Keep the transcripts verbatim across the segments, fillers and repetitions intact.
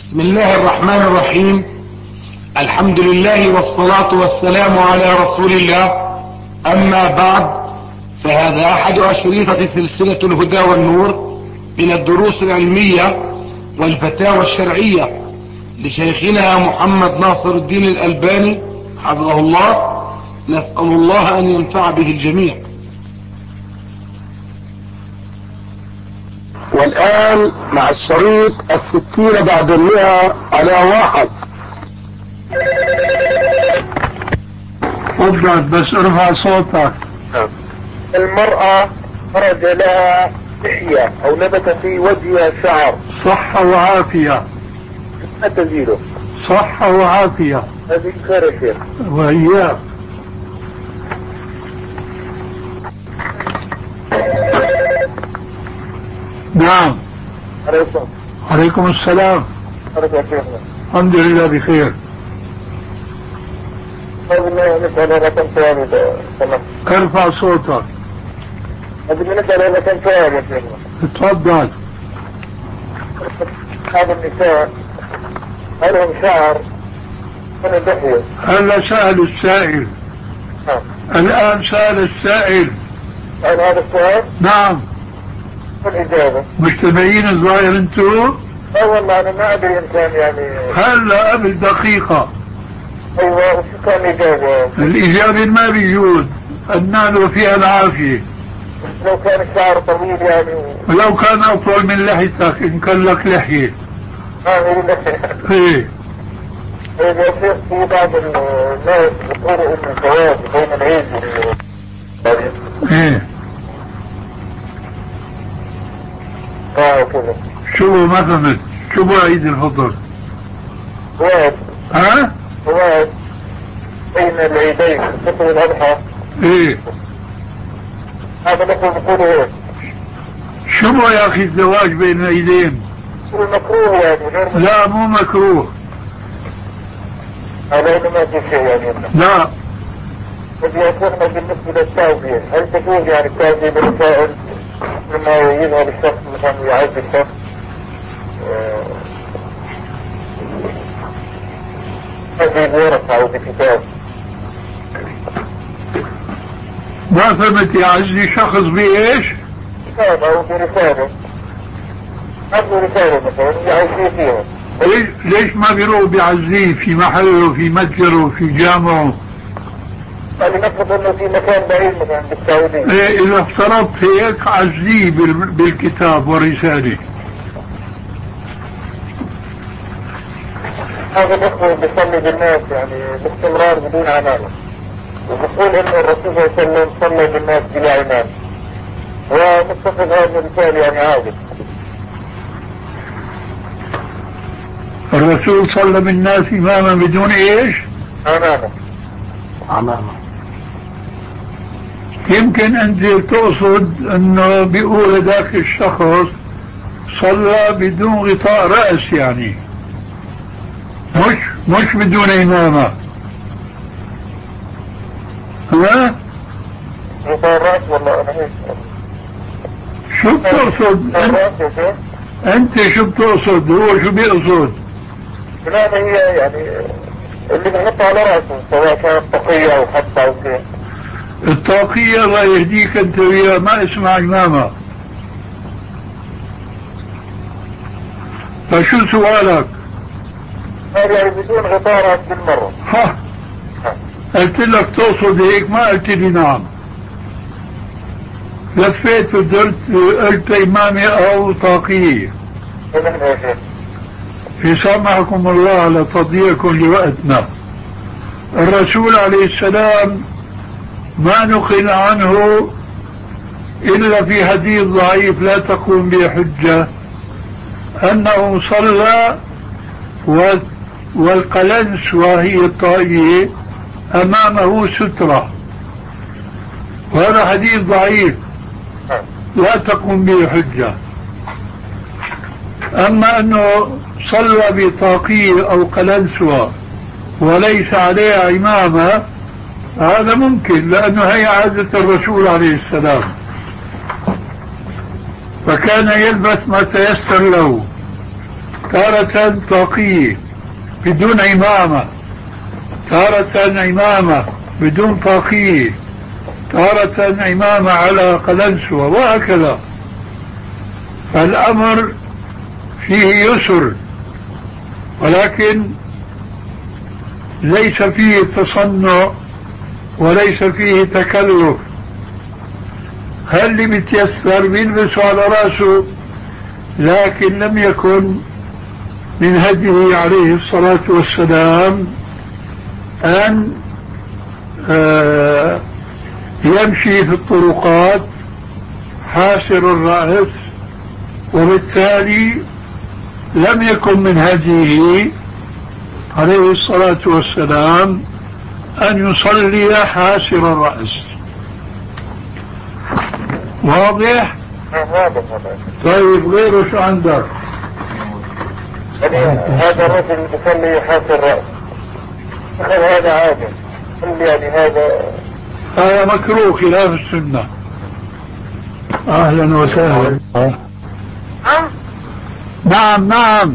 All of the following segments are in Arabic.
بسم الله الرحمن الرحيم. الحمد لله والصلاة والسلام على رسول الله. أما بعد، فهذا أحد أشرطة سلسلة الهدى والنور من الدروس العلمية والفتاوى الشرعية لشيخنا محمد ناصر الدين الألباني حفظه الله. نسأل الله أن ينفع به الجميع. والآن مع الشريط الستين بعد المئة على واحد. تفضل بس ارفع صوتك. المرأة خرج لها لحية أو نبت في وجهها شعر، صحة وعافية. ما تزيله؟ صحة وعافية. هذه خير يا شيخ. وإياك. نعم. عليكم. عليكم السلام. عليكم السلام. الحمد لله بخير. نسأل هذا كم سؤال؟ ارفع صوتك. نسأل هذا كم سؤال يا شيخ؟ تفضل. هذا النساء لهم شعر من اللحية. هلا سأل السائل. نعم. الآن سأل السائل. هل هذا السؤال؟ نعم. الإجابة. مجتمعين الظاهر انتو؟ لا والله أنا ما أدري إن كان يعني. هلا قبل دقيقة. أيوة، وشو كان الإجابة؟ الإجابة ما بيجوز، النال فيها العافية. لو كان الشعر طويل يعني. ولو كان أطول من لحيتك إن كان لك لحية. ما هي لحية. ايه. إيه يا شيخ، في بعض الناس بيقولوا إن الزواج بين العيد ايه. اه كذا. شو ما فهمت، شو بو عيد الفطر؟ زواج. ها؟ زواج بين العيدين، الفطر والأضحى. ايه. هذا نحن بيقولوا هيك. شو بو يا أخي الزواج بين العيدين؟ المكروه يعني غير مكروه. لا مو مكروه. هذا إنه ما في شيء يعني. لا. بدي أسألنا بالنسبة للتوبية، هل تجوز يعني التوبية بالرسائل لما يذهب الشخص مثلا يعز الشخص؟ هذه بورقة أو بكتاب. ما فهمت يا عزي، شخص بإيش؟ كتاب أو برسالة. عنده رسالة مثلا يعزيه فيها. ليش, ليش ما بيروح بيعزيه في محله في متجره في جامعه؟ يعني نفرض انه في مكان بعيد مثلا بالسعودية. ايه اذا افترضت هيك عزيه بالكتاب ورسالة. هذا الاخوة بيصلي بالناس يعني باستمرار بدون عمامة، وبقول ان الرسول صلى الله عليه وسلم صلى بالناس بلا عمامة، ومتفق هذا المثال يعني عادي. الرسول صلى بالناس اماما بدون ايش؟ عمامة. عمامة. يمكن انت تقصد انه بيقول ذاك الشخص صلى بدون غطاء رأس، يعني مش مش بدون امامة. ها؟ غطاء الرأس والله انا هيك. شو بتقصد انت؟ انت شو بتقصد؟ هو شو بيقصد؟ لا هي يعني اللي بحط على رأسه سواء كانت طاقية او حتى او كيف. الطاقية الله يهديك انت وياه ما اسمها امامة. فشو سؤالك؟ يعني بدون غطاء رأس بالمرة. ها. قلت لك تقصد هيك، ما قلت لي نعم. لفيت ودرت قلت امامة او طاقية. يسامحكم الله على تضييعكم لوقتنا. الرسول عليه السلام ما نقل عنه إلا في حديث ضعيف لا تقوم به حجة أنه صلى والقلنس وهي الطاقية أمامه سترة، وهذا حديث ضعيف لا تقوم به حجة. أما أنه صلى بطاقية أو قلنسوة وليس عليها إمامة، هذا ممكن، لأنه هي عادة الرسول عليه السلام، فكان يلبس ما تيسر له. تارة طاقية بدون عمامة، تارة عمامة بدون طاقية، تارة عمامة على قلنسوة، وهكذا. فالأمر فيه يسر، ولكن ليس فيه تصنع وليس فيه تكلف. هل اللي بيتيسر بيلبسه على راسه، لكن لم يكن من هديه عليه الصلاة والسلام أن آه يمشي في الطرقات حاسر الرأس، وبالتالي لم يكن من هديه عليه الصلاة والسلام أن يصلي حاسر الرأس. واضح؟ طيب غيره شو عندك؟ هذا الرجل يصلي حاسر الرأس، هذا عادة، يعني هذا هذا مكروه خلاف السنة. أهلا وسهلا. نعم نعم.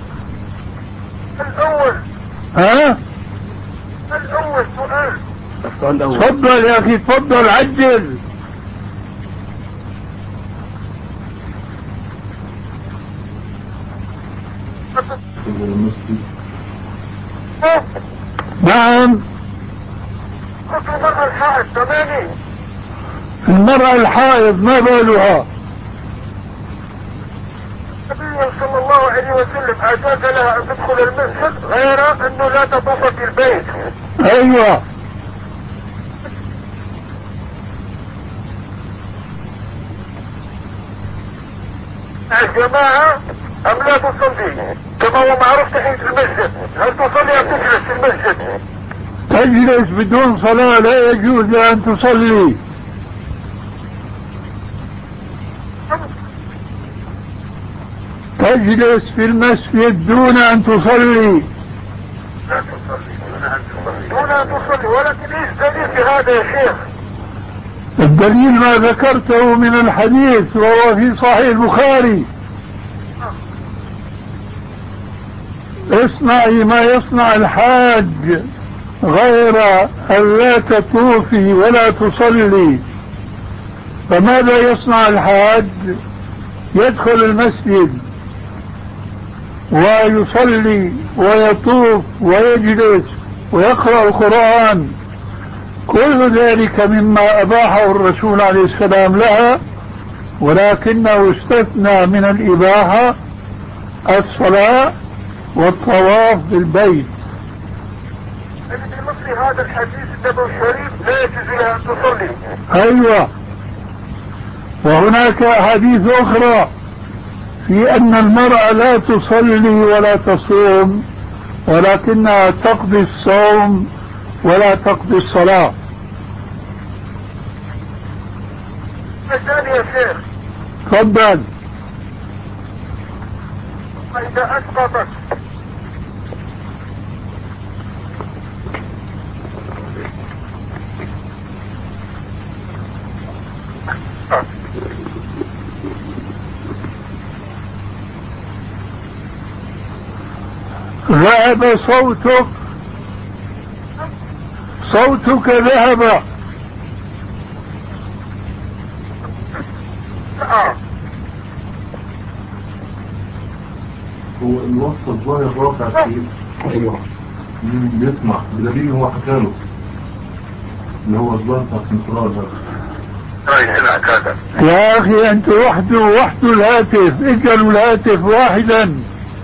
الأول ها؟ الأول سؤال. السؤال الأول. تفضل يا أخي تفضل عجل. نعم. المرأة الحائض ثمانية. المرأة الحائض ما بالها؟ النبي صلى الله عليه وسلم أجاز لها أن تدخل المسجد غير أنه لا تطوف في البيت. أيوة. الجماعة أم لا تصلي كما هو معروف تحية المسجد؟ هل تصلي أم تجلس في المسجد؟ تجلس بدون صلاة، لا يجوز لها أن تصلي. تجلس في المسجد دون أن تصلي. لا تصلي دون أن تصلي، ولكن إيش دليل في هذا يا شيخ؟ الدليل ما ذكرته من الحديث وهو في صحيح البخاري: اصنعي ما يصنع الحاج غير أن لا تطوفي ولا تصلي. فماذا يصنع الحاج؟ يدخل المسجد ويصلي ويطوف ويجلس ويقرأ القرآن، كل ذلك مما أباحه الرسول عليه السلام لها، ولكنه استثنى من الإباحة الصلاة والطواف بالبيت. يعني بمثل هذا الحديث النبوي الشريف لا يجوز لها أن تصلي. أيوة. وهناك أحاديث أخرى في أن المرأة لا تصلي ولا تصوم، ولكنها تقضي الصوم ولا تقضي الصلاة. الثاني يا شيخ، تفضل. فإذا أسقطت ذهب صوتك، صوتك ذهب. آه. هو الوقت الظاهر رافع فيه. ايوه. مين بيسمع بدليل هو حكاله اللي هو الظاهر بتاع السنترال هذا. يا أخي أنت وحده وحده الهاتف، اجعلوا الهاتف واحدا.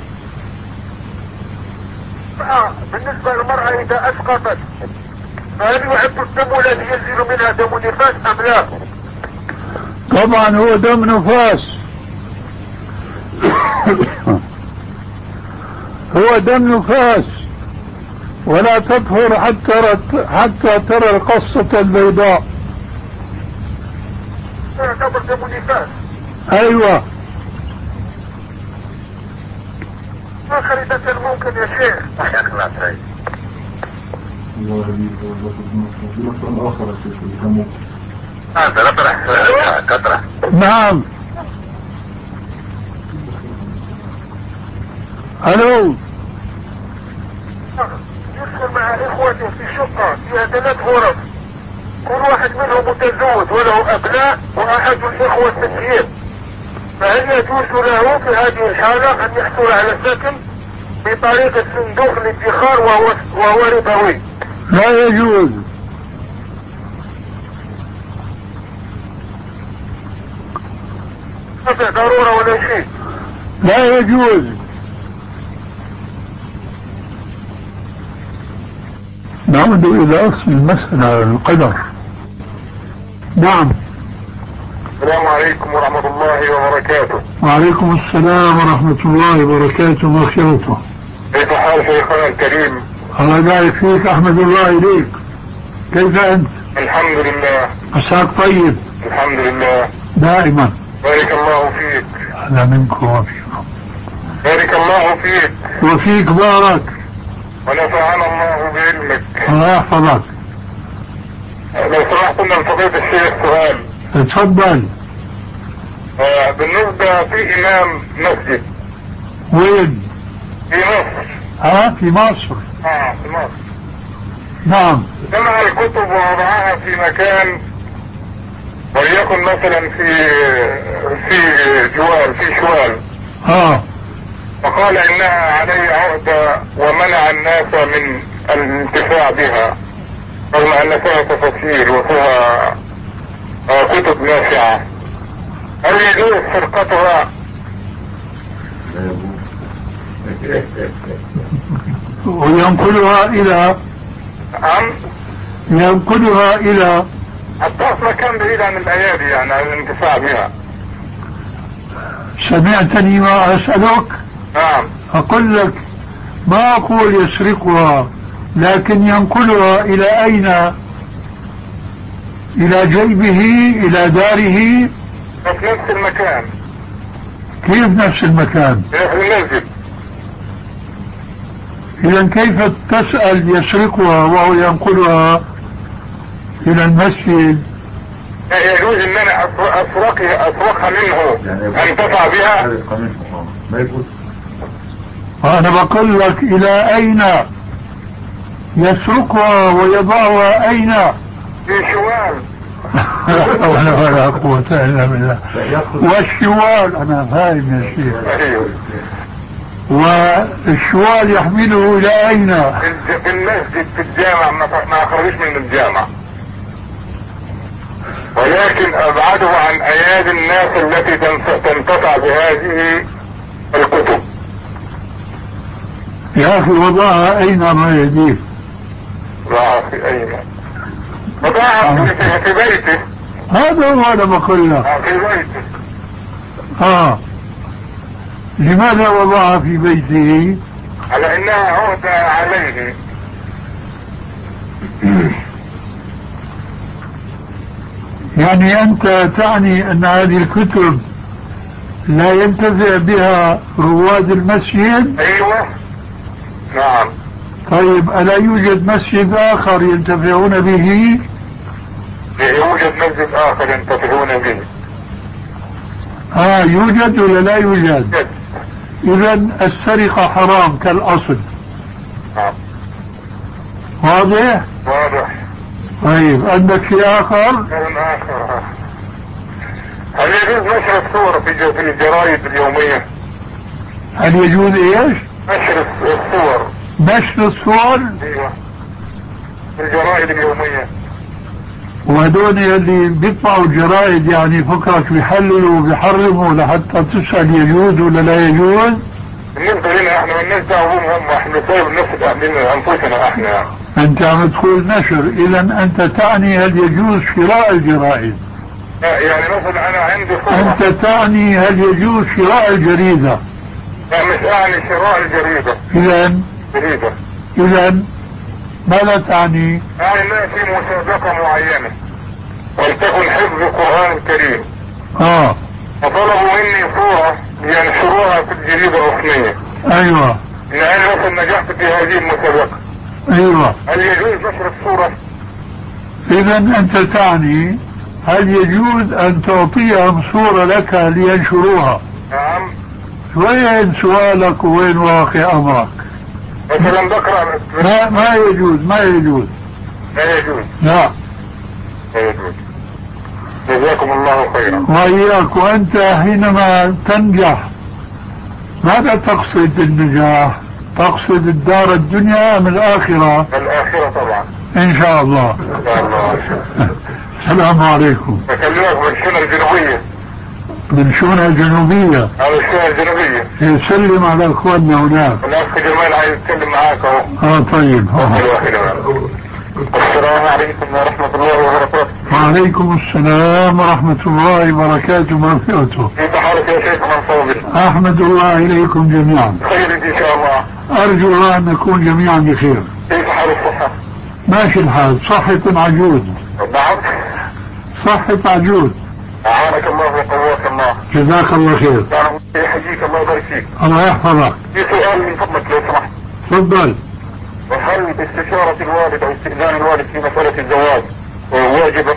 آه. بالنسبة للمرأة إذا أسقطت فهل يعد الدم الذي ينزل منها دم نفاس أم لا؟ طبعا هو دم نفاس. هو دم نفاس، ولا تطهر حتى حتى ترى القصة البيضاء. يعتبر دم نفاس. ايوه. ما خريطة ممكن يا شيخ؟ حياك الله سعيد. الله يهديك ويبارك لك سؤال آخر يا شيخ اللي كان ممكن. هذا نطرح تطرح. نعم. الو. يسكن مع اخوته في شقة فيها ثلاث غرف، كل واحد منهم متزوج وله ابناء واحد الاخوة تسير، فهل يجوز له في هذه الحالة ان يحصل على سكن بطريقة صندوق الادخار وهو, وهو ربوي؟ لا يجوز. ما في ضرورة ولا شيء. لا يجوز. نعود إلى أصل المسألة، القدر. نعم. السلام عليكم ورحمة الله وبركاته. وعليكم السلام ورحمة الله وبركاته ومغفرته. كيف حال شيخنا الكريم؟ الله يبارك فيك، أحمد الله إليك. كيف أنت؟ الحمد لله. عساك طيب؟ الحمد لله دائما. بارك الله فيك. أهلا منكم وفيكم. بارك الله فيك. وفيك بارك. ونفعنا الله بعلمك. الله يحفظك. لو سمحت من فضيلة الشيخ سؤال. اتفضل. آه بالنسبة في إمام مسجد. وين؟ في مصر. ها في مصر. اه في مصر. نعم. جمع الكتب ووضعها في مكان، وليكن مثلا في في جوال في شوال. اه. وقال انها عليه عهدة ومنع الناس من الانتفاع بها، رغم ان فيها تفاسير وفيها آه كتب نافعة. هل يجوز سرقتها؟ وينقلها إلى عم ينقلها إلى حتى في مكان بعيد عن الايادي، يعني عن الانتفاع بها. سمعتني ما أسألك؟ نعم. أقول لك ما أقول يسرقها، لكن ينقلها إلى أين؟ إلى جيبه، إلى داره، في نفس المكان. كيف نفس المكان؟ في المسجد. إذا كيف تسأل يسرقها وهو ينقلها إلى المسجد؟ لا يجوز ان انا اسرقها اسرقها منه انتفع بها. ما يجوز. أنا بقول لك إلى أين يسرقها ويضعها؟ أين؟ في شوال. ولا ولا قوة إلا بالله. والشوال أنا فاهم يا شيخ. والشوال يحمله إلى أين؟ في المسجد في الجامع، ما أخرجش من الجامع، ولكن أبعده عن أيادي الناس التي تنتفع بهذه الكتب. يا أخي وضعها أين ما يديه؟ وضعها في أين؟ وضعها في, في بيته. هذا هو أنا بقول لك. في بيته. آه. لماذا وضعها في بيته؟ على انها عهدة عليه. يعني انت تعني ان هذه الكتب لا ينتفع بها رواد المسجد؟ ايوه نعم. طيب الا يوجد مسجد اخر ينتفعون به؟ يوجد مسجد اخر ينتفعون به. اه يوجد ولا لا يوجد؟ يوجد. اذا السرقة حرام كالاصل. نعم. واضح؟ واضح. طيب عندك شيء اخر؟ من اخر، هل يجوز نشر الصور في الجرائد اليومية؟ هل يجوز ايش؟ نشر الصور. نشر الصور؟ ايوه في الجرائد اليومية. وهدول اللي بيطبعوا الجرائد يعني فكرك بيحللوا وبيحرموا لحتى تسأل يجوز ولا لا يجوز؟ بالنسبة لنا احنا مالناش دعوة بهم هم، احنا نسوي بنفس اهلنا انفسنا احنا. انت عم تقول نشر، اذا انت تعني هل يجوز شراء الجرائد؟ لا يعني مثلا انا عندي صورة. انت تعني هل يجوز شراء الجريدة؟ لا مش اعني شراء الجريدة. اذا جريدة. اذا ماذا تعني؟ يعني لا في مسابقة معينة ولتكن حفظ القرآن الكريم. اه فطلبوا مني صورة لينشروها في الجريدة الرسمية. ايوه. ان انا مثلا نجحت في هذه المسابقة. ايوه. هل يجوز نشر الصورة؟ اذا انت تعني هل يجوز ان تعطيهم صورة لك لينشروها؟ نعم. وين سؤالك وين واقع أمرك؟ مثلا بقرأ ما, ما يجوز ما يجوز لا يجوز لا لا يجوز. جزاكم الله خيرا. وإياك. وأنت حينما تنجح ماذا تقصد بالنجاح؟ تقصد الدار الدنيا أم الآخرة؟ الآخرة طبعا إن شاء الله. إن شاء الله. السلام عليكم. بكلمك من الشونة الجنوبية. من شونة الجنوبية؟ على الشونة الجنوبية. يسلم على اخواننا هناك. الأخ جمال عايز يتكلم معاك اهو. اه طيب. السلام عليكم ورحمة الله وبركاته. وعليكم السلام ورحمة الله وبركاته ومغفرته. كيف حالك يا شيخ منصور؟ أحمد الله إليكم جميعا. خير إن شاء الله. أرجو الله أن نكون جميعا بخير. كيف حال الصحة؟ ماشي الحال. صحة عجود. نعم. صحة عجود. أعانك الله وقواك الله. جزاك الله خير. يحييك الله ويبارك فيك. الله يحفظك. في سؤال من فضلك لو سمحت. تفضل. وهل استشارة الوالد أو استئذان الوالد في مسألة الزواج واجبة؟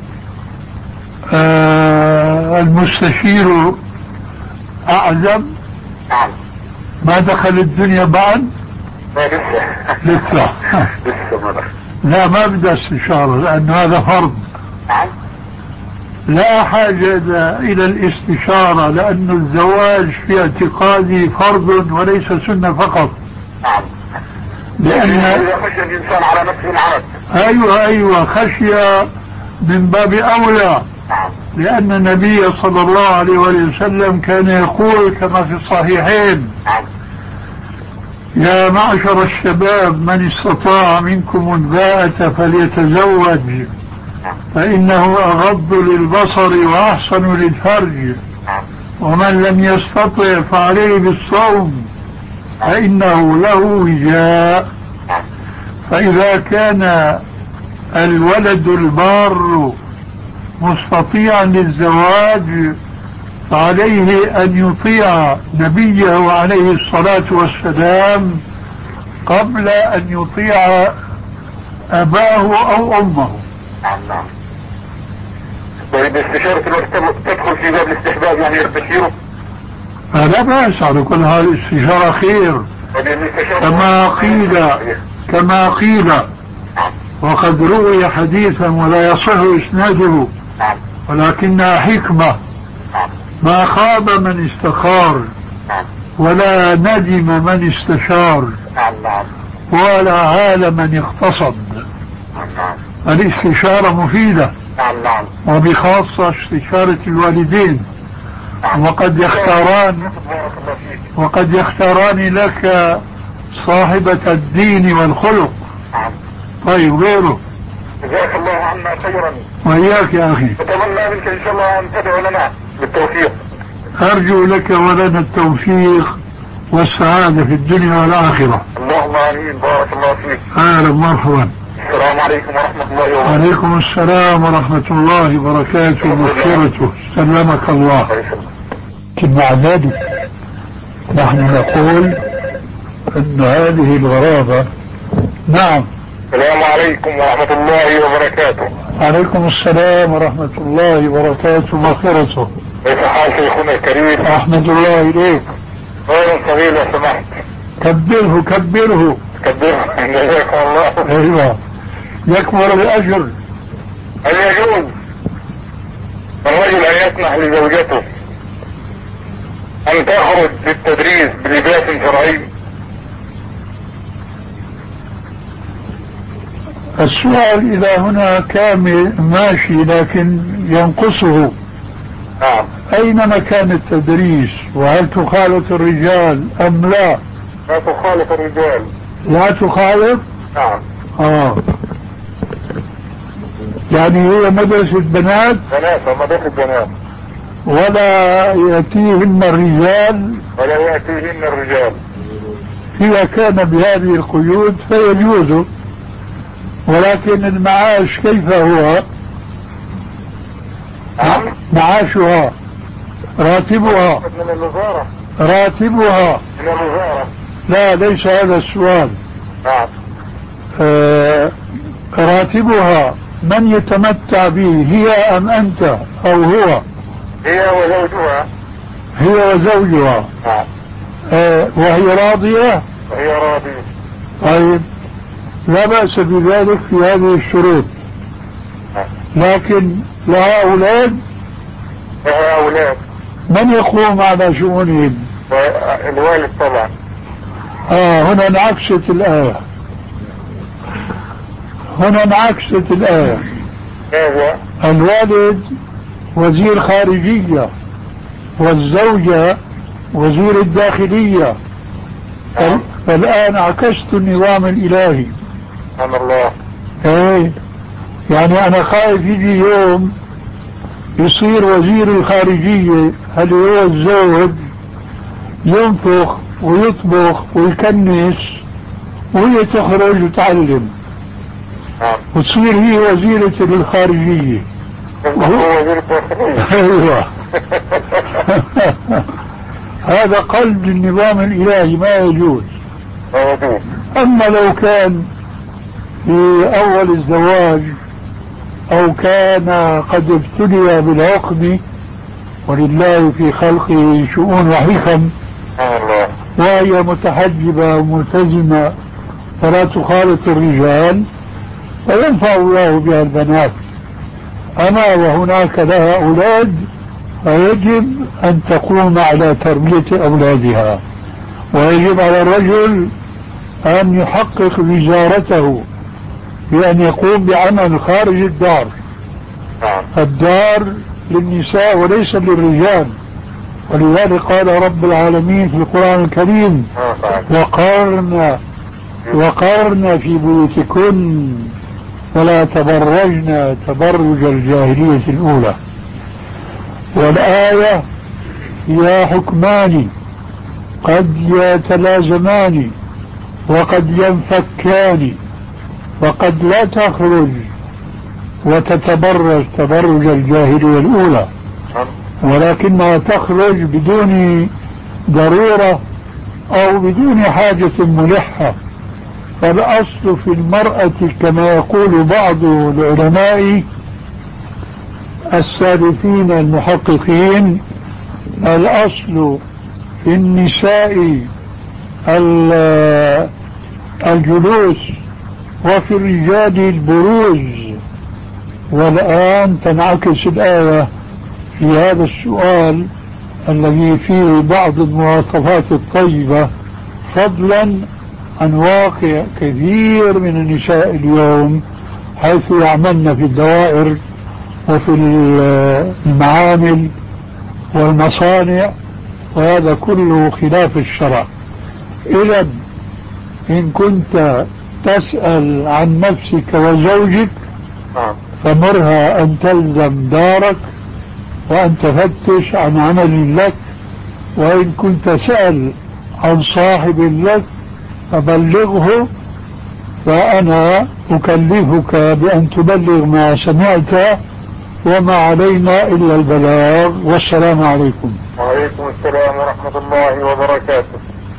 آه المستشير أعزم. نعم. ما دخل الدنيا بعد؟ ما لسه. لسه. لسه ما دخل. لا ما بدأ استشارة لأن هذا فرض. نعم. لا حاجة إلى الاستشارة لأن الزواج في اعتقادي فرض وليس سنة فقط. نعم. لأن إذا خشي الإنسان على نفسه العمل. أيوة أيوة خشية من باب أولى. نعم. لأن النبي صلى الله عليه وسلم كان يقول كما في الصحيحين: نعم. يا معشر الشباب من استطاع منكم الباءة فليتزوج فإنه أغض للبصر وأحسن للفرج ومن لم يستطع فعليه بالصوم فإنه له وجاء. فإذا كان الولد البار مستطيعا للزواج فعليه أن يطيع نبيه عليه الصلاة والسلام قبل أن يطيع أباه أو أمه. نعم. طيب استشارة الوقت تدخل في باب الاستحباب يعني يستشيره؟ فلا بأس على كل هذه الاستشارة خير كما قيل كما قيل وقد روي حديثا ولا يصح إسناده ولكنها حكمة: ما خاب من استخار ولا ندم من استشار ولا عال من اقتصد. الاستشارة مفيدة وبخاصة استشارة الوالدين وقد يختاران وقد يختاران لك صاحبة الدين والخلق. طيب غيره. جزاك الله عنا خيرا. وإياك يا أخي. أتمنى منك إن شاء الله أن تدعو لنا بالتوفيق. أرجو لك ولنا التوفيق والسعادة في الدنيا والآخرة. اللهم آمين. بارك الله فيك. أهلا مرحبا. السلام عليكم ورحمة الله وبركاته. وعليكم السلام ورحمة الله وبركاته ومغفرته. سلمك الله. مع ذلك نحن نقول أن هذه الغرابة. نعم. السلام عليكم ورحمة الله وبركاته. عليكم السلام ورحمة الله وبركاته ومغفرته. كيف حال شيخنا الكريم؟ أحمد الله إليك. غير صغير لو سمحت. كبره كبره كبره. جزاكم الله. أيوة يكبر الأجر. هل يجوز الرجل أن يسمح لزوجته أن تخرج للتدريس بلباس شرعي؟ السؤال إذا هنا كامل ماشي لكن ينقصه. نعم. أين مكان التدريس وهل تخالط الرجال أم لا؟ لا تخالط الرجال. لا تخالط؟ نعم. آه يعني هي مدرسة بنات؟ بنات ومدرسة بنات. ولا يأتيهن الرجال؟ ولا يأتيهن الرجال. إذا كان بهذه القيود فيجوز، ولكن المعاش كيف هو؟ نعم. معاشها راتبها من الوزارة. راتبها من الوزارة. لا ليس هذا السؤال. نعم. آه راتبها من يتمتع به هي أم أنت أو هو؟ هي وزوجها. هي وزوجها. نعم. آه وهي راضية؟ وهي راضية. طيب لا بأس بذلك في هذه الشروط. نعم. لكن لها أولاد؟ لها أولاد. من يقوم على شؤونهم؟ الوالد طبعا. آه هنا انعكست الآية، هنا انعكست الآية. ماذا؟ الوالد وزير خارجية والزوجة وزير الداخلية. نعم. فالآن عكست النظام الإلهي. سبحان الله. ايه يعني أنا خايف يجي يوم يصير وزير الخارجية هل هو الزوج ينفخ ويطبخ ويكنس وهي تخرج وتعلم. نعم. وتصير هي وزيرة الخارجية. هو وزير الداخلية. ايوه. هذا قلب النظام الإلهي ما يجوز. ما يجوز. أما لو كان في أول الزواج أو كان قد ابتلي بالعقد، ولله في خلقه شؤون وحكم، وهي متحجبة وملتزمة فلا تخالط الرجال، فينفع الله بها البنات. أما وهناك لها أولاد فيجب أن تقوم على تربية أولادها، ويجب على الرجل أن يحقق وزارته بأن يقوم بعمل خارج الدار. الدار للنساء وليس للرجال، ولذلك قال رب العالمين في القرآن الكريم: وقرن وقرن في بيوتكن ولا تبرجن تبرج الجاهلية الأولى. والآية هي حكمان قد يتلازمان وقد ينفكان، وقد لا تخرج وتتبرج تبرج الجاهلية الأولى، ولكنها تخرج بدون ضرورة أو بدون حاجة ملحة. فالأصل في المرأة كما يقول بعض العلماء السالفين المحققين: الأصل في النساء الجلوس وفي الرجال البروز. والآن تنعكس الآية في هذا السؤال الذي فيه بعض المواصفات الطيبة، فضلا عن واقع كثير من النساء اليوم حيث يعملن في الدوائر وفي المعامل والمصانع، وهذا كله خلاف الشرع. إذا إن كنت تسأل عن نفسك وزوجك فمرها أن تلزم دارك وأن تفتش عن عمل لك، وإن كنت سأل عن صاحب لك فبلغه، فأنا أكلفك بأن تبلغ ما سمعت، وما علينا إلا البلاغ. والسلام عليكم. وعليكم السلام ورحمة الله وبركاته.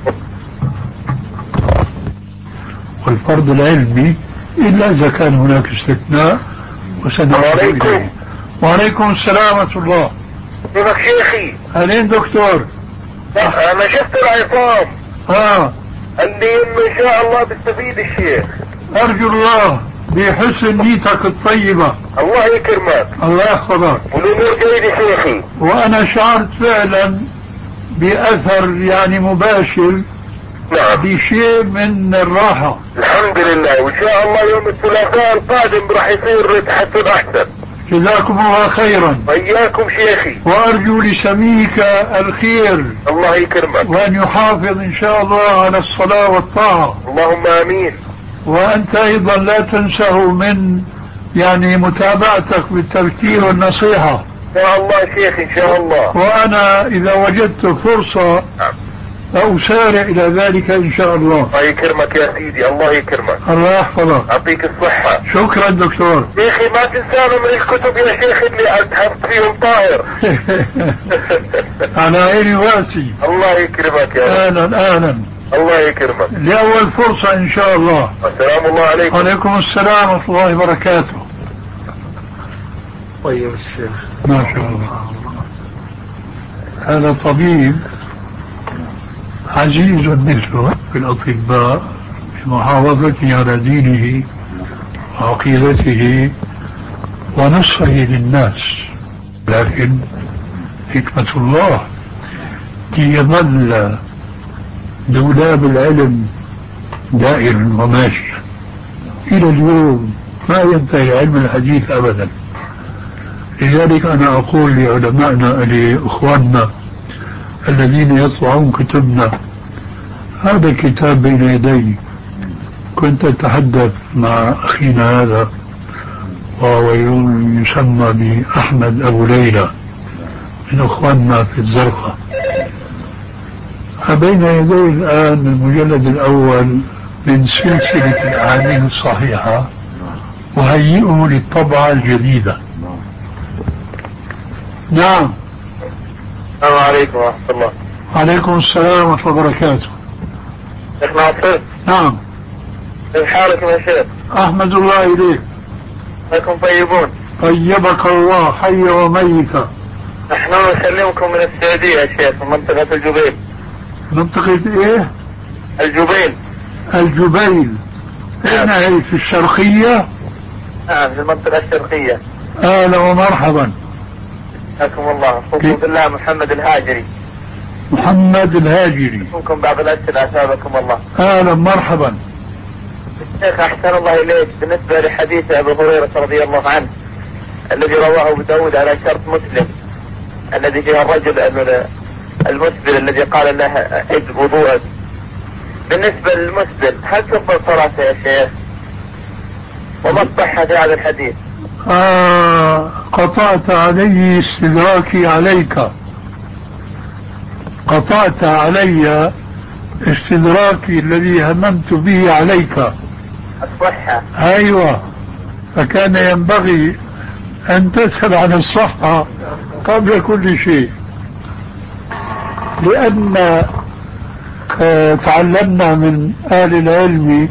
والفرض العلمي إلا إذا كان هناك استثناء وسنعود إليه. وعليكم السلام ورحمة الله. كيفك شيخي؟ أهلين دكتور. أنا شفت العصام. آه عندي إنه إن شاء الله بستفيد الشيخ. أرجو الله بحسن نيتك الطيبة. الله يكرمك. الله يحفظك. والأمور جيدة شيخي. وأنا شعرت فعلا بأثر يعني مباشر. نعم. بشيء من الراحة. الحمد لله. وإن شاء الله يوم الثلاثاء القادم راح يصير تحسن أحسن. جزاكم الله خيرا. وإياكم شيخي. وأرجو لسميك الخير. الله يكرمك. وأن يحافظ إن شاء الله على الصلاة والطاعة. اللهم آمين. وأنت أيضا لا تنسه من يعني متابعتك بالتذكير والنصيحة. إن شاء الله شيخ إن شاء الله. وأنا إذا وجدت فرصة فأسارع إلى ذلك إن شاء الله. الله يكرمك يا سيدي. الله يكرمك. الله يحفظك. يعطيك الصحة. شكرا دكتور. شيخي ما تنسانا من الكتب يا شيخ اللي أتحفظ فيهم طاهر. على عيني واسي. الله يكرمك يا رب. أهلا أهلا. الله يكرمك. لأول فرصة إن شاء الله. السلام الله عليكم. وعليكم السلام ورحمة الله وبركاته. طيب الشيخ ما شاء الله. هذا طبيب عزيز مثله في الأطباء بمحافظته على دينه وعقيدته ونصحه للناس، لكن حكمة الله يظل دولاب العلم دائر وماشي إلى اليوم، ما ينتهي علم الحديث أبدا. لذلك أنا أقول لعلمائنا لإخواننا الذين يطبعون كتبنا، هذا الكتاب بين يدي، كنت أتحدث مع أخينا هذا وهو يسمى بأحمد أبو ليلى من أخواننا في الزرقاء، فبين يدي الآن المجلد الأول من سلسلة الأحاديث الصحيحة، وهيئه للطبعة الجديدة. نعم. السلام عليكم ورحمة الله. وعليكم السلام ورحمة الله وبركاته. شيخ ناصر. نعم. كيف حالكم يا شيخ؟ أحمد الله إليك. أنكم طيبون؟ طيبك الله حي وميتا. نحن نكلمكم من السعودية يا شيخ، من منطقة الجبيل. منطقة إيه؟ الجبيل. الجبيل. أين هي؟ في الشرقية؟ نعم في المنطقة الشرقية. أهلا ومرحبا. حياكم الله. أخوكم بالله محمد الهاجري. محمد الهاجري. أخوكم بعض الأسئلة أثابكم الله. أهلا مرحبا. الشيخ أحسن الله إليك، بالنسبة لحديث أبي هريرة رضي الله عنه الذي رواه أبو داود على شرط مسلم، الذي فيه الرجل المسبل الذي قال له عد وضوءك، بالنسبة للمسبل هل تقبل صلاته يا شيخ؟ وما الصحة في هذا الحديث؟ آه قطعت علي استدراكي عليك، قطعت علي استدراكي الذي هممت به عليك. الصحة. أيوة، فكان ينبغي أن تسأل عن الصحة قبل كل شيء، لأن آه تعلمنا من أهل العلم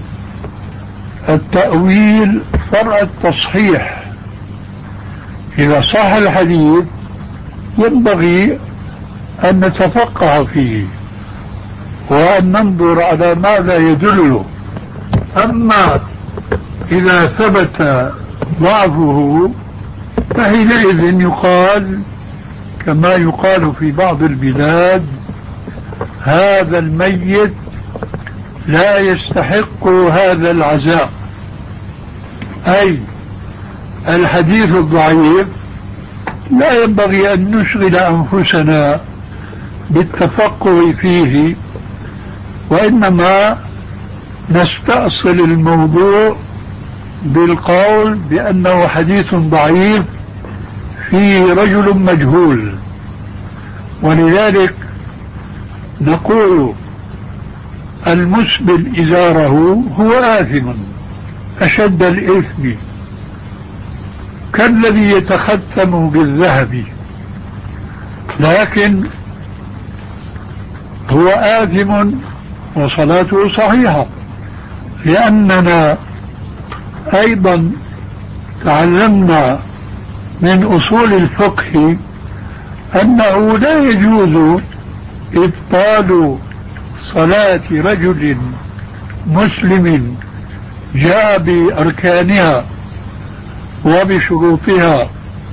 التأويل فرع التصحيح. إذا صح الحديث ينبغي أن نتفقه فيه وأن ننظر على ماذا يدله. أما إذا ثبت ضعفه فحينئذ يقال كما يقال في بعض البلاد هذا الميت لا يستحق هذا العزاء، أي الحديث الضعيف لا ينبغي أن نشغل أنفسنا بالتفقه فيه، وإنما نستأصل الموضوع بالقول بأنه حديث ضعيف فيه رجل مجهول. ولذلك نقول المسبل إزاره هو آثم أشد الإثم كالذي يتختم بالذهب، لكن هو آثم وصلاته صحيحة، لأننا أيضا تعلمنا من أصول الفقه أنه لا يجوز إبطال صلاة رجل مسلم جاء بأركانها وبشروطها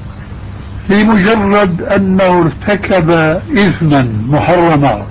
لمجرد أنه ارتكب إثما محرما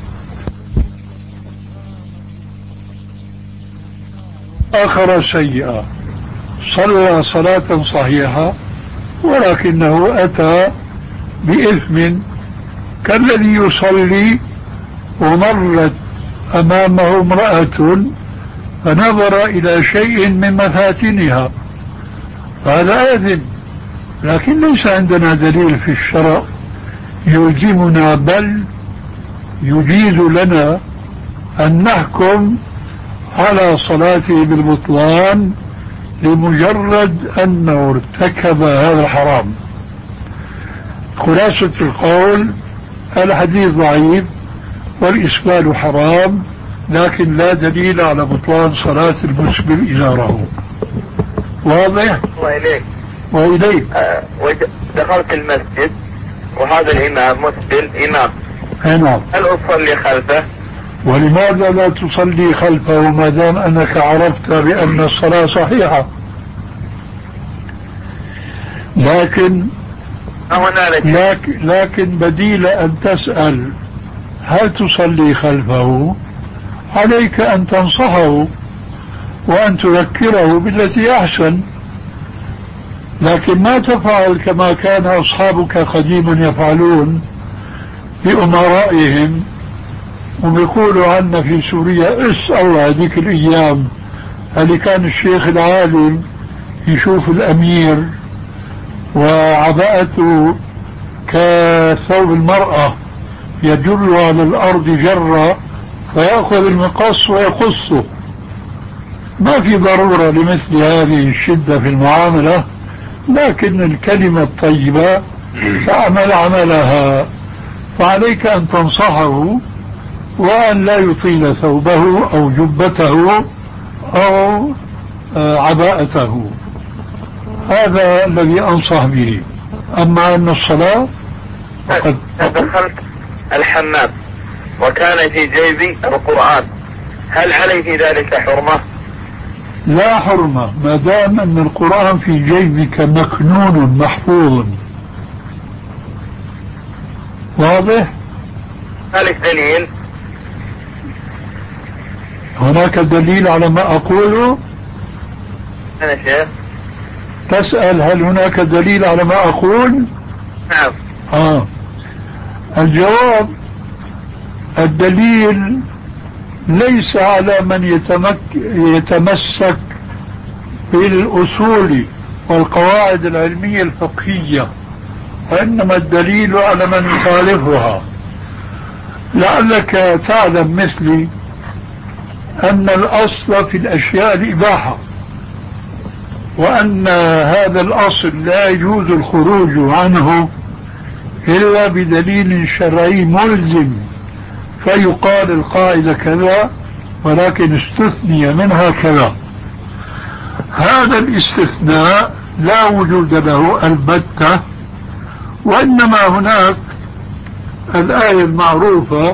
آخر سيئة، صلى صلاة صحيحة ولكنه أتى بإثم كالذي يصلي ومرت أمامه امرأة فنظر إلى شيء من مفاتنها، هذا آثم. لكن ليس عندنا دليل في الشرع يلزمنا، بل يجيز لنا أن نحكم على صلاته بالبطلان لمجرد أنه ارتكب هذا الحرام. خلاصة القول الحديث ضعيف والإسبال حرام، لكن لا دليل على بطلان صلاة المسبل إزاره. واضح؟ وإليك وإليك آه دخلت المسجد وهذا الإمام مسبل إمام نعم. هل أصلي خلفه؟ ولماذا لا تصلي خلفه ما دام أنك عرفت بأن الصلاة صحيحة؟ لكن لكن, لكن بديل أن تسأل هل تصلي خلفه، عليك أن تنصحه وأن تذكره بالتي أحسن، لكن ما تفعل كما كان أصحابك قديما يفعلون بأمرائهم، وبيقولوا عنا في سوريا اس الله هذيك الأيام اللي كان الشيخ العالم يشوف الأمير وعباءته كثوب المرأة يجر على الأرض جرة فيأخذ المقص ويقصه. ما في ضرورة لمثل هذه الشدة في المعاملة، لكن الكلمة الطيبة تعمل عملها، فعليك أن تنصحه وأن لا يطيل ثوبه أو جبته أو عباءته. هذا الذي أنصح به. أما أن الصلاة فقد دخلت الحمام وكان في جيبي القرآن، هل علي في ذلك حرمة؟ لا حرمة ما دام أن القرآن في جيبك مكنون محفوظ. واضح؟ ذلك دليل؟ هناك دليل على ما أقوله؟ أنا شيخ تسأل هل هناك دليل على ما أقول؟ نعم. آه. الجواب الدليل ليس على من يتمك يتمسك بالأصول والقواعد العلمية الفقهية، وإنما الدليل على من يخالفها. لعلك تعلم مثلي أن الأصل في الأشياء الإباحة، وأن هذا الأصل لا يجوز الخروج عنه إلا بدليل شرعي ملزم، فيقال القاعدة كذا ولكن استثني منها كذا. هذا الاستثناء لا وجود له البتة، وإنما هناك الآية المعروفة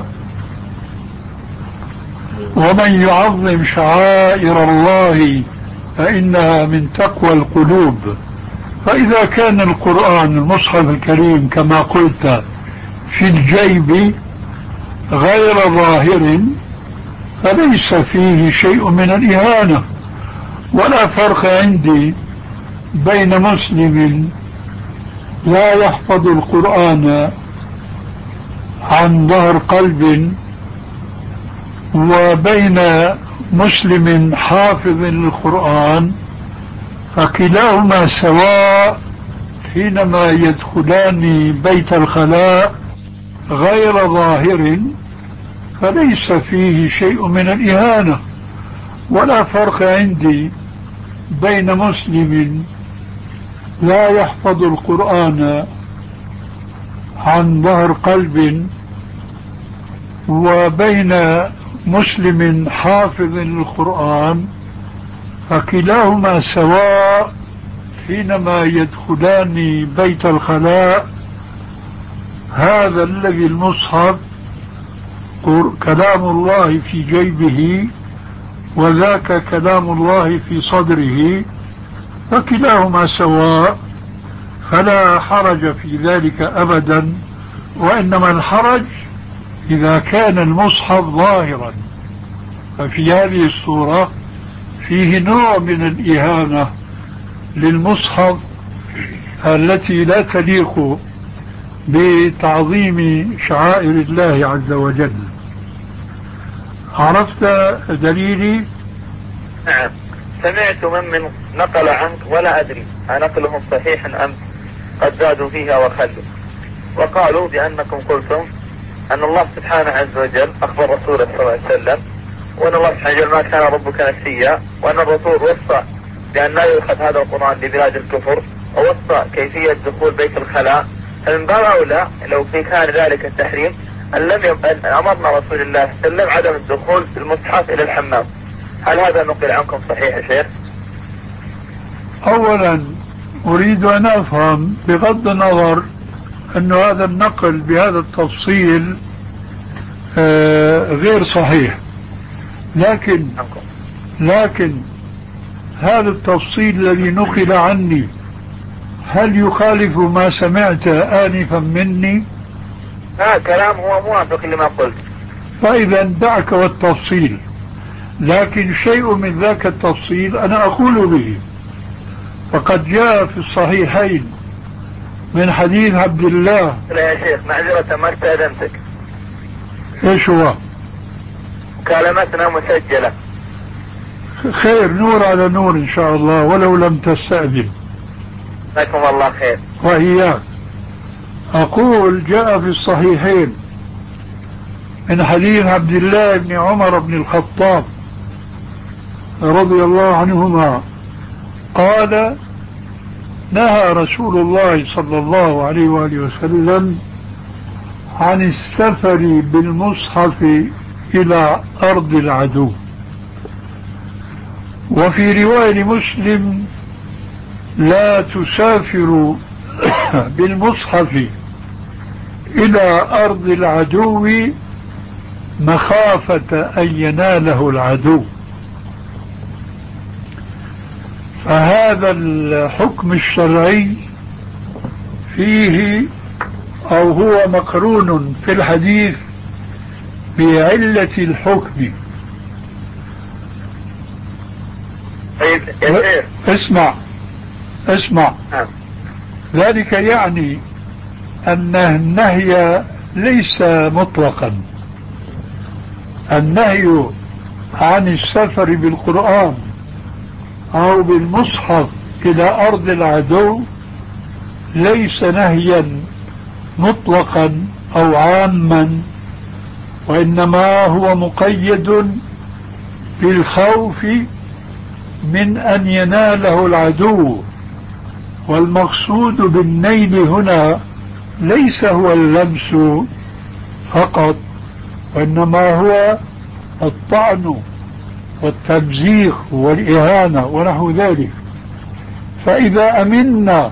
ومن يعظم شعائر الله فإنها من تقوى القلوب. فإذا كان القرآن المصحف الكريم كما قلت في الجيب غير ظاهر فليس فيه شيء من الإهانة، ولا فرق عندي بين مسلم لا يحفظ القرآن عن ظهر قلب وبين مسلم حافظ للقرآن، فكلاهما سواء حينما يدخلان بيت الخلاء غير ظاهر فليس فيه شيء من الإهانة. ولا فرق عندي بين مسلم لا يحفظ القرآن عن ظهر قلب وبين مسلم حافظ للقرآن، فكلاهما سواء حينما يدخلان بيت الخلاء. هذا الذي المصحف كلام الله في جيبه وذاك كلام الله في صدره، فكلاهما سواء، فلا حرج في ذلك أبدا. وإنما الحرج إذا كان المصحف ظاهرا، ففي هذه الصورة فيه نوع من الإهانة للمصحف التي لا تليق بتعظيم شعائر الله عز وجل. عرفت دليلي؟ نعم. سمعت من من نقل عنك ولا أدري أنقلهم صحيح أم قد زادوا فيها وخلوا، وقالوا بأنكم قلتم أن الله سبحانه عز وجل أخبر رسوله صلى الله عليه وسلم وأن الله سبحانه وتعالى ما كان ربك نسيا، وأن الرسول وصى بأن لا يؤخذ هذا القرآن لبلاد الكفر، ووصى كيفية دخول بيت الخلاء. فمن باب أولى لو في كان ذلك التحريم أن لم يبقى أمرنا رسول الله صلى الله عليه وسلم عدم الدخول بالمصحف إلى الحمام. هل هذا نقل عنكم صحيح يا شيخ؟ أولا أريد أن أفهم بغض النظر أن هذا النقل بهذا التفصيل آه غير صحيح، لكن لكن هذا التفصيل الذي نقل عني هل يخالف ما سمعت آنفا مني؟ لا، كلام هو موافق لما قلت. فإذا دعك والتفصيل، لكن شيء من ذاك التفصيل أنا أقول به. فقد جاء في الصحيحين من حديث عبد الله. لا يا شيخ، معذرة ما استأذنتك. ايش هو؟ مكالمتنا مسجلة. خير، نور على نور ان شاء الله ولو لم تستأذن. جزاكم الله خير. وإياك. أقول جاء في الصحيحين من حديث عبد الله بن عمر بن الخطاب رضي الله عنهما قال: نهى رسول الله صلى الله عليه وآله وسلم عن السفر بالمصحف إلى أرض العدو. وفي رواية لمسلم: لا تسافر بالمصحف إلى أرض العدو مخافة أن يناله العدو. فهذا الحكم الشرعي فيه أو هو مقرون في الحديث بعلة الحكم. اسمع اسمع ذلك يعني أن النهي ليس مطلقا. النهي عن السفر بالقرآن أو بالمصحف إلى أرض العدو ليس نهيا مطلقا أو عاما، وإنما هو مقيد بالخوف من أن يناله العدو. والمقصود بالنيل هنا ليس هو اللمس فقط، وإنما هو الطعن والتمزيق والإهانة ونحو ذلك. فإذا أمنا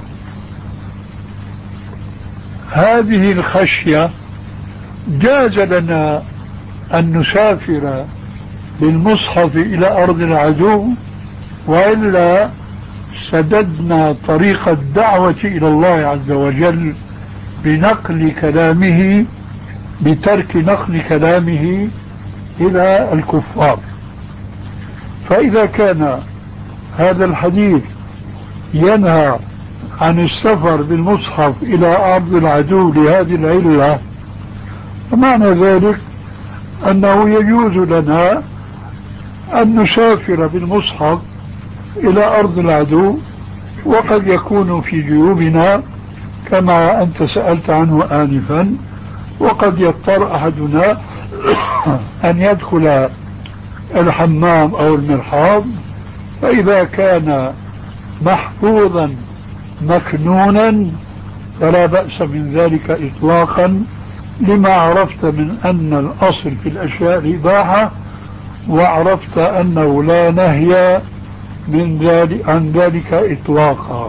هذه الخشية جاز لنا أن نسافر بالمصحف إلى أرض العدو، وإلا سددنا طريق الدعوة إلى الله عز وجل بنقل كلامه بترك نقل كلامه إلى الكفار. فإذا كان هذا الحديث ينهى عن السفر بالمصحف إلى أرض العدو لهذه العلة، فمعنى ذلك أنه يجوز لنا أن نسافر بالمصحف إلى أرض العدو، وقد يكون في جيوبنا كما أنت سألت عنه آنفا، وقد يضطر أحدنا أن يدخل الحمام أو المرحاض، فإذا كان محفوظا مكنونا فلا بأس من ذلك إطلاقا، لما عرفت من أن الأصل في الأشياء الإباحة، وعرفت أنه لا نهي من ذلك عن ذلك إطلاقا.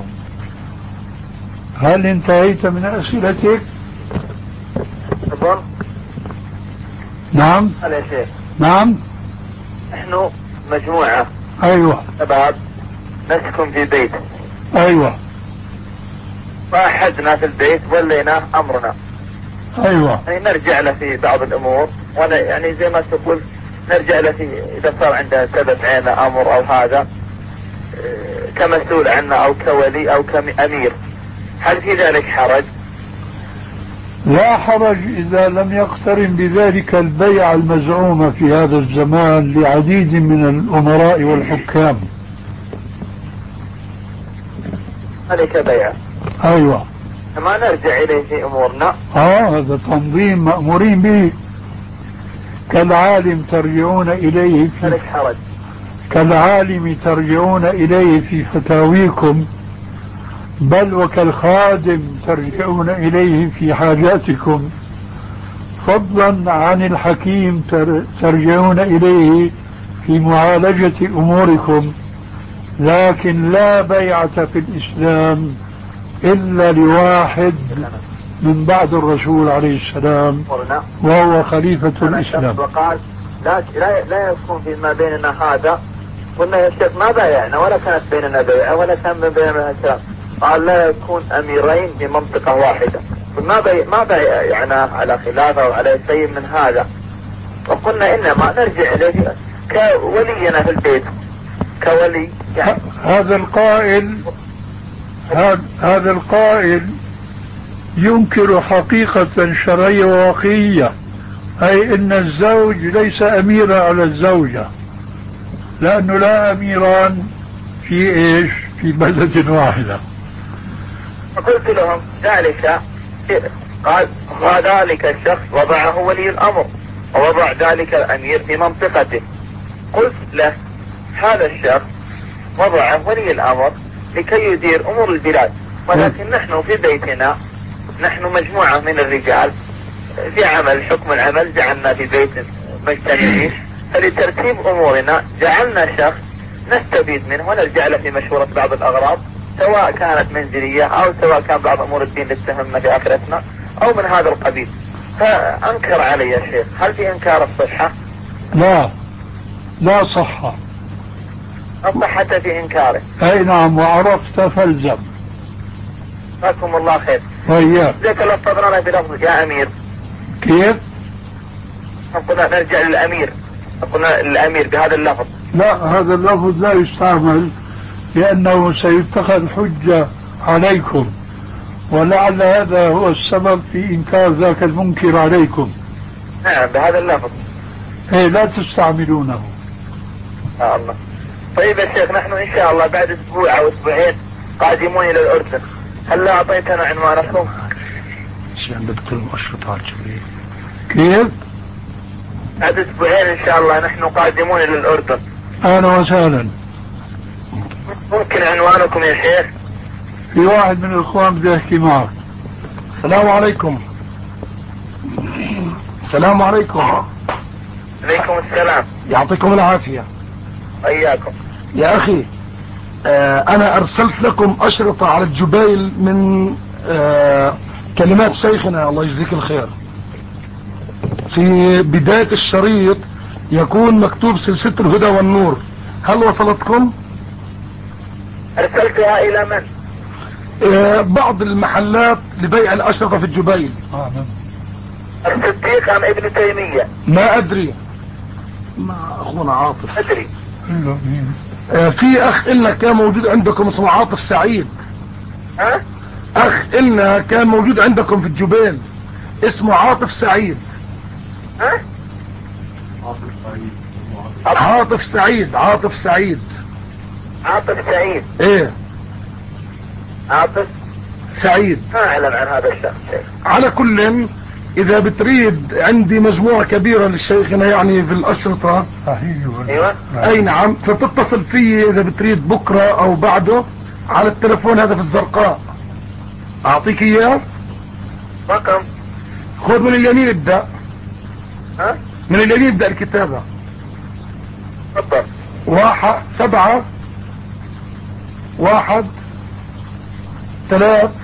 هل انتهيت من أسئلتك؟ أظن. نعم. هلا يا شيخ. نعم. نحن مجموعة. أيوة. شباب نسكن في بيت. أيوة. فأحدنا في البيت وليناه أمرنا. أيوة. يعني نرجع له في بعض الأمور، وأنا يعني زي ما تقول نرجع له في إذا صار عنده سبب عين أمر أو هذا كمسؤول عنه أو كولي أو كأمير. هل في ذلك حرج؟ لا حرج إذا لم يقترن بذلك البيع المزعومة في هذا الزمان لعديد من الأمراء والحكام. ذلك بيع. أيوة. ما نرجع إليه في أمورنا. آه هذا تنظيم مأمورين به، كالعالم ترجعون إليه في ذلك حرج. كالعالم ترجعون إليه في فتاويكم، بل وكالخادم ترجعون إليه في حاجاتكم، فضلا عن الحكيم ترجعون إليه في معالجة أموركم. لكن لا بيعة في الإسلام إلا لواحد من بعد الرسول عليه السلام وهو خليفة الإسلام. وقال لا لا لا يكون فيما بيننا هذا. قلنا يا شيخ ما بايعنا ولا كانت بيننا بيعة ولا كان بيننا كلام. قال لا يكون أميرين بمنطقة واحدة. ما بي ما بايعنا على خلافة وعلى شيء من هذا. وقلنا إنما نرجع إليه كولينا في البيت كولي يعني. هذا القائل هذا القائل ينكر حقيقة شرعية وواقعية، أي أن الزوج ليس أميرا على الزوجة، لأنه لا أميران في إيش في بلدة واحدة. فقلت لهم ذلك قال وذلك الشخص وضعه ولي الأمر ووضع ذلك الأمير في منطقته. قلت له هذا الشخص وضعه ولي الأمر لكي يدير أمور البلاد، ولكن نحن في بيتنا نحن مجموعة من الرجال في عمل حكم العمل جعلنا في بيت مجتمعين، فلترتيب أمورنا جعلنا شخص نستفيد منه ونرجع له في مشورة بعض الأغراض سواء كانت منزلية أو سواء كان بعض أمور الدين اللي تهمنا في آخرتنا أو من هذا القبيل. فأنكر علي يا شيخ، هل في إنكار الصحة؟ لا لا صحة. الصحة في إنكاره. أي نعم، وعرفت فالزم. جزاكم الله خير. وإياك. ذاك لفظنا بلفظ يا أمير. كيف؟ قلنا نرجع للأمير، قلنا الأمير بهذا اللفظ. لا، هذا اللفظ لا يستعمل لأنه سيتخذ حجة عليكم، ولعل هذا هو السبب في إنكار ذاك المنكر عليكم. نعم بهذا اللفظ. إيه لا تستعملونه. آه الله. طيب يا شيخ، نحن إن شاء الله بعد أسبوع أو أسبوعين قادمون إلى الأردن، هل أعطيتنا عنوانكم؟ كيف؟ بعد أسبوعين إن شاء الله نحن قادمون إلى الأردن. أهلا وسهلا. ممكن عنوانكم يا شيخ؟ في واحد من الإخوان بده يحكي معك. السلام عليكم. السلام عليكم. عليكم السلام. يعطيكم العافية. إياكم. يا أخي آه أنا أرسلت لكم أشرطة على الجبيل من آه كلمات شيخنا الله يجزيك الخير. في بداية الشريط يكون مكتوب سلسلة الهدى والنور، هل وصلتكم؟ أرسلتها إلى من؟ آه بعض المحلات لبيع الأشرطة في الجبيل. آه الصديق أم ابن تيمية؟ ما أدري، ما أخونا عاطف أدري. آه في أخ إلنا كان موجود عندكم اسمه عاطف سعيد. ها؟ أخ إلنا كان موجود عندكم في الجبيل اسمه عاطف سعيد. ها؟ عاطف سعيد. عاطف سعيد. عاطف سعيد. ايه عاطف سعيد. ما أعلم عن هذا الشخص شيء. على كل اذا بتريد عندي مجموعة كبيرة للشيخنا يعني في الاشرطة. ايوه اي نعم، فتتصل فيه اذا بتريد بكرة او بعده على التلفون هذا في الزرقاء، اعطيك اياه. رقم. خذ من اليمين ابدأ. ها؟ من اليمين ابدأ الكتابة. تفضل. واحد سبعة واحد ثلاث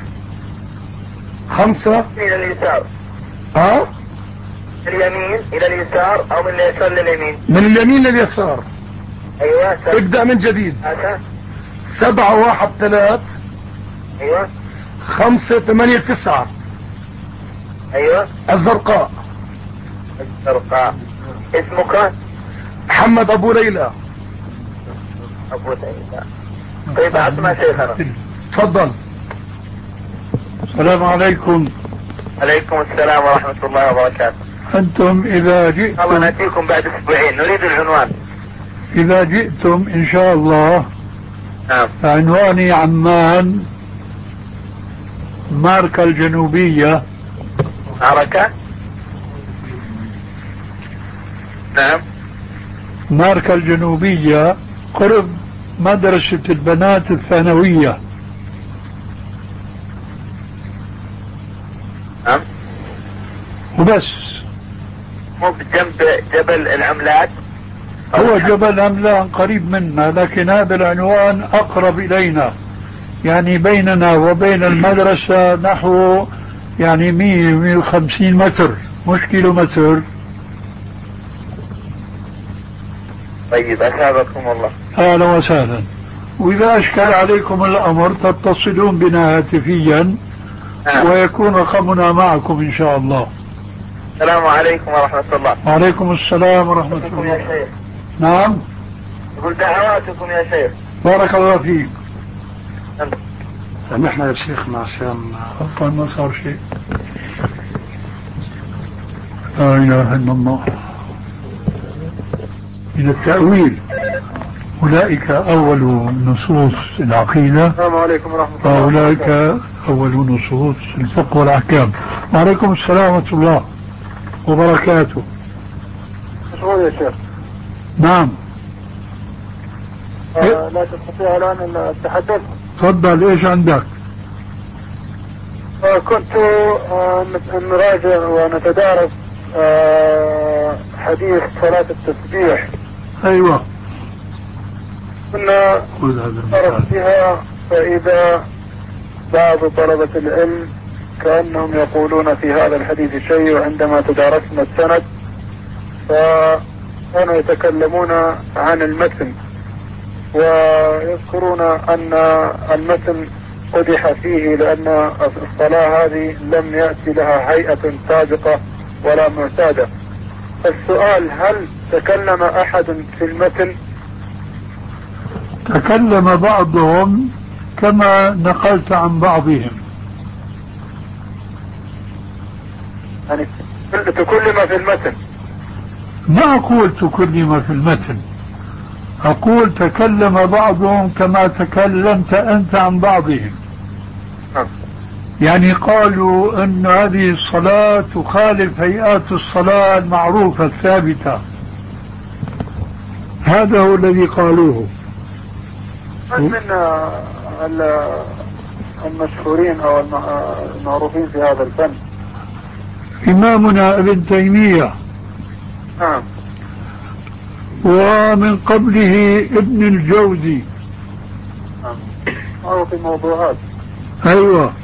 خمسة. الى اليسار. ها؟ اليمين الى اليسار او من اليسار لليمين؟ من اليمين لليسار. ايوه سبعة. ابدأ من جديد. هذا. سبعة واحد ثلاث. ايوه. خمسة ثمانية تسعة. ايوه. الزرقاء. الزرقاء. اسمك؟ محمد ابو ليلى. ابو ليلى. طيب اسمع شيخنا. تفضل. السلام عليكم. عليكم السلام ورحمة الله وبركاته. أنتم إذا الله جئتم نأتيكم بعد أسبوعين، نريد العنوان. إذا جئتم إن شاء الله. نعم. عنواني عمان، ماركا الجنوبية. معركة. نعم. ماركا الجنوبية قرب مدرسة البنات الثانوية. نعم. وبس. مو بجنب جبل العملات؟ هو جبل أملان قريب منا، لكن هذا العنوان أقرب إلينا، يعني بيننا وبين المدرسة نحو يعني مية مية وخمسين متر مش كيلو متر. طيب أثابكم الله. أهلا وسهلا. وإذا أشكل عليكم الأمر تتصلون بنا هاتفيا آه. ويكون رقمنا معكم إن شاء الله. السلام عليكم ورحمة الله. وعليكم السلام ورحمة الله. يا شيخ. نعم. يقول دعواتكم يا شيخ. بارك الله فيك. سامحنا يا شيخنا عشان عفوا ما صار شيء. لا إله إلا الله. من التأويل أولئك أول نصوص العقيدة. السلام عليكم ورحمة الله. أولئك أول نصوص الفقه والأحكام. وعليكم السلام ورحمة الله وبركاته. مشغول يا شيخ. نعم. آه لا تستطيع الآن التحدث. تفضل ايش عندك؟ آه كنت آه نراجع ونتدارس آه حديث صلاة التسبيح. ايوه. كنا نعرف فيها فإذا بعض طلبة العلم كأنهم يقولون في هذا الحديث شيء، وعندما تدارسنا السند فكانوا يتكلمون عن المتن ويذكرون أن المتن قدح فيه لأن الصلاة هذه لم يأتي لها هيئة سابقة ولا معتادة. السؤال: هل تكلم أحد في المتن؟ تكلم بعضهم كما نقلت عن بعضهم. يعني تكلم في المتن؟ ما أقول تكلم في المتن، أقول تكلم بعضهم كما تكلمت أنت عن بعضهم. نعم. يعني قالوا أن هذه الصلاة تخالف هيئات الصلاة المعروفة الثابتة. هذا هو الذي قالوه. من من المشهورين أو المعروفين في هذا الفن؟ إمامنا ابن تيمية. نعم. ومن قبله ابن الجوزي. نعم. معروف الموضوعات. أيوة،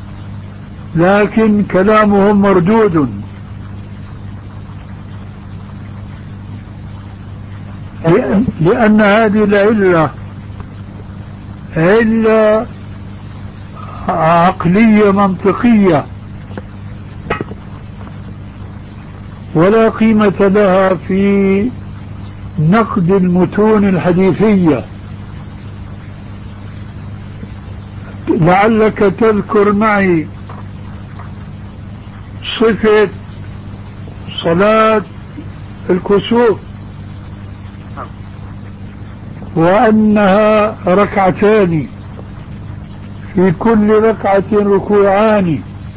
لكن كلامهم مردود، لأن, لأن هذه العلة علة عقلية منطقية ولا قيمة لها في نقد المتون الحديثية. لعلك تذكر معي صفة صلاة الكسوف وأنها ركعتان في كل ركعة ركوعان،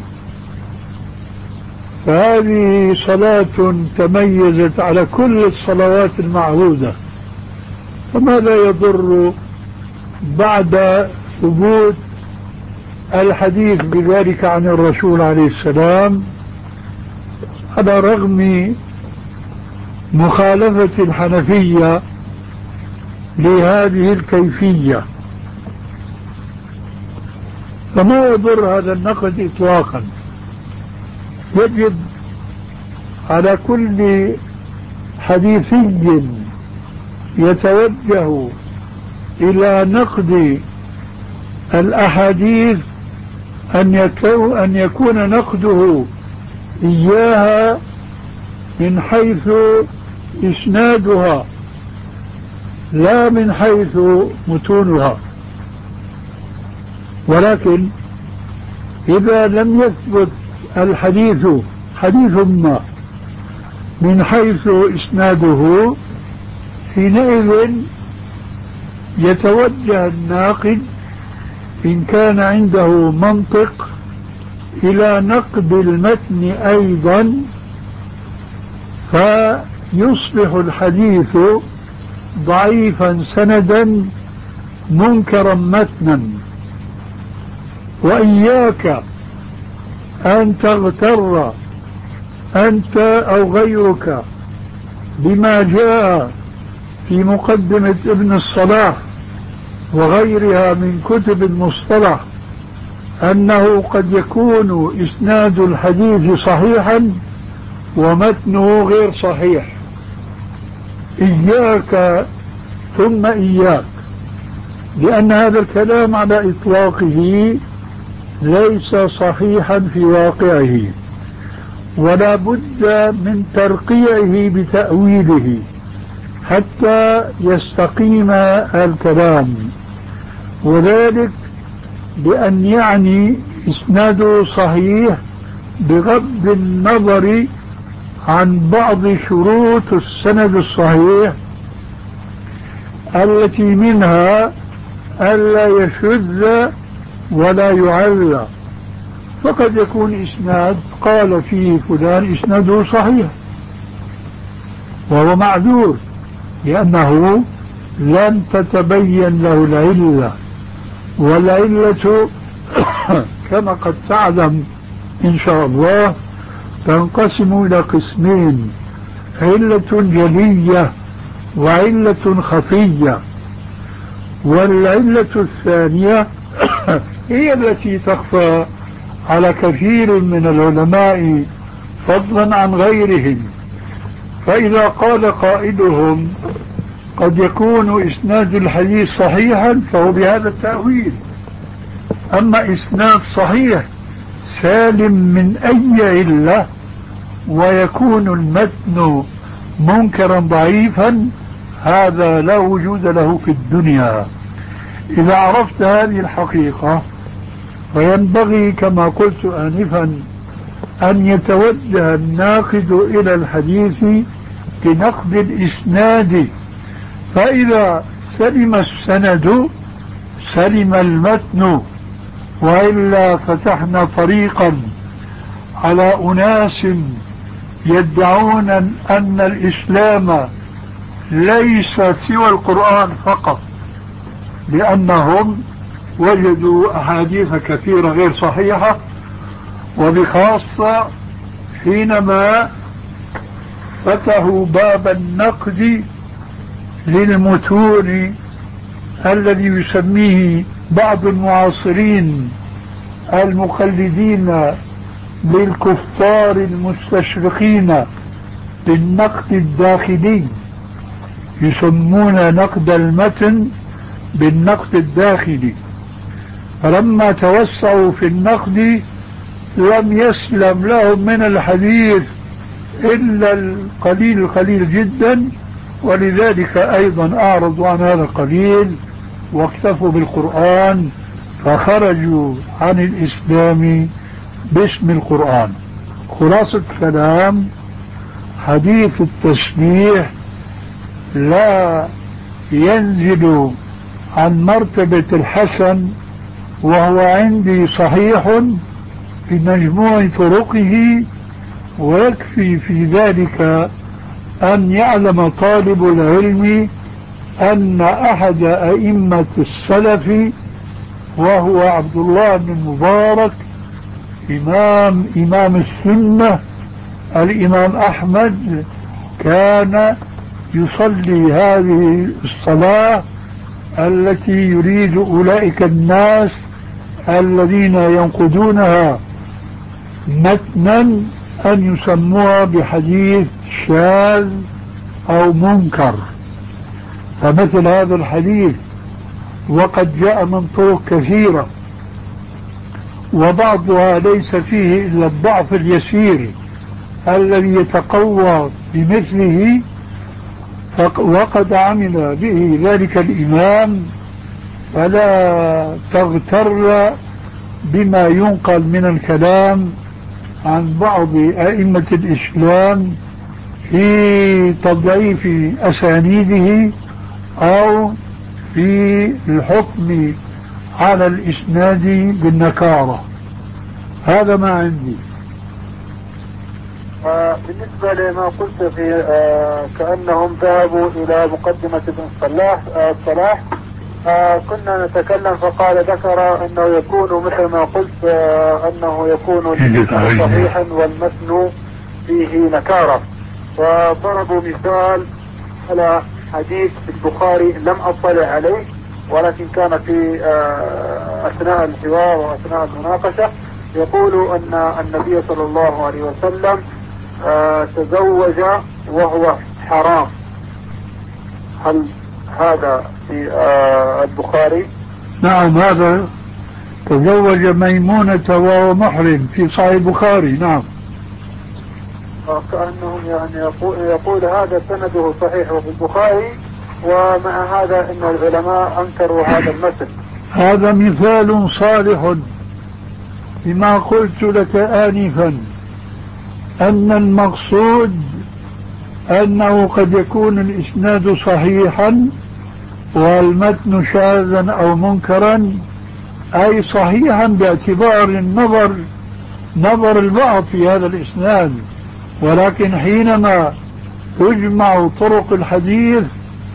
فهذه صلاة تميزت على كل الصلوات المعهودة، فماذا يضر بعد ثبوت الحديث بذلك عن الرسول عليه السلام، على رغم مخالفة الحنفية لهذه الكيفية. فما يضر هذا النقد إطلاقا. يجب على كل حديثي يتوجه إلى نقد الأحاديث أن أن يكون نقده إياها من حيث إسنادها لا من حيث متونها. ولكن إذا لم يثبت الحديث حديث ما من حيث إسناده، حينئذ يتوجه الناقد إن كان عنده منطق إلى نقد المتن أيضا، فيصبح الحديث ضعيفا سندا منكرا متنا. وإياك أن تغتر أنت أو غيرك بما جاء في مقدمة ابن الصلاح وغيرها من كتب المصطلح أنه قد يكون إسناد الحديث صحيحا ومتنه غير صحيح. إياك ثم إياك، لأن هذا الكلام على إطلاقه ليس صحيحا في واقعه، ولا بد من ترقيعه بتأويله حتى يستقيم الكلام، وذلك بأن يعني إسناده صحيح بغض النظر عن بعض شروط السند الصحيح التي منها ألا يشذ ولا يعلى. فقد يكون إسناد قال فيه فلان إسناده صحيح وهو معذور لأنه لم تتبين له العلة، والعلة كما قد تعلم إن شاء الله تنقسم إلى قسمين: علة جلية وعلة خفية. والعلة الثانية هي التي تخفى على كثير من العلماء فضلا عن غيرهم. فإذا قال قائلهم قد يكون إسناد الحديث صحيحا فهو بهذا التأويل. أما إسناد صحيح سالم من أي علة ويكون المتن منكرا ضعيفا، هذا لا وجود له في الدنيا. إذا عرفت هذه الحقيقة فينبغي كما قلت آنفا أن يتوجه الناقد إلى الحديث بنقد الإسناد، فإذا سلم السند سلم المتن، وإلا فتحنا طريقا على أناس يدعون أن الإسلام ليس سوى القرآن فقط، لأنهم وجدوا أحاديث كثيرة غير صحيحة، وبخاصة حينما فتحوا باب النقد للمتون الذي يسميه بعض المعاصرين المقلدين للكفار المستشرقين بالنقد الداخلي، يسمون نقد المتن بالنقد الداخلي. فلما توسعوا في النقد لم يسلم لهم من الحديث إلا القليل القليل جدا، ولذلك أيضا أعرضوا عن هذا القليل واكتفوا بالقرآن، فخرجوا عن الإسلام باسم القرآن. خلاصة كلام: حديث التسبيح لا ينزل عن مرتبة الحسن، وهو عندي صحيح في مجموع طرقه، ويكفي في ذلك أن يعلم طالب العلم أن أحد أئمة السلف وهو عبد الله بن المبارك إمام إمام السنة الإمام أحمد كان يصلي هذه الصلاة التي يريد أولئك الناس الذين ينقدونها متنا أن يسموها بحديث شاذ أو منكر. فمثل هذا الحديث وقد جاء من طرق كثيرة وبعضها ليس فيه إلا الضعف اليسير الذي يتقوى بمثله، وقد عمل به ذلك الإمام، فلا تغتر بما ينقل من الكلام عن بعض أئمة الإسلام في تضعيف أسانيده أو في الحكم على الإسناد بالنكارة. هذا ما عندي. بالنسبة لما قلت في آه كأنهم ذهبوا إلى مقدمة ابن صلاح آه صلاح آه كنا نتكلم، فقال ذكر أنه يكون مثل ما قلت آه أنه يكون صحيحا والمتن فيه نكارة، وضربوا مثال على حديث البخاري لم أطلع عليه ولكن كان في آه أثناء الحوار وأثناء المناقشة يقول أن النبي صلى الله عليه وسلم آه تزوج وهو حرام. هل هذا في آه البخاري؟ نعم، هذا تزوج ميمونة وهو محرم في صحيح البخاري. نعم. كأنهم يعني يقول, يقول هذا سنده صحيح وفي البخاري، ومع هذا ان العلماء انكروا هذا المثل. هذا مثال صالح لما قلت لك آنفا، أن المقصود أنه قد يكون الإسناد صحيحا والمتن شاذا أو منكرا، أي صحيحا باعتبار النظر نظر البعض في هذا الإسناد، ولكن حينما تجمع طرق الحديث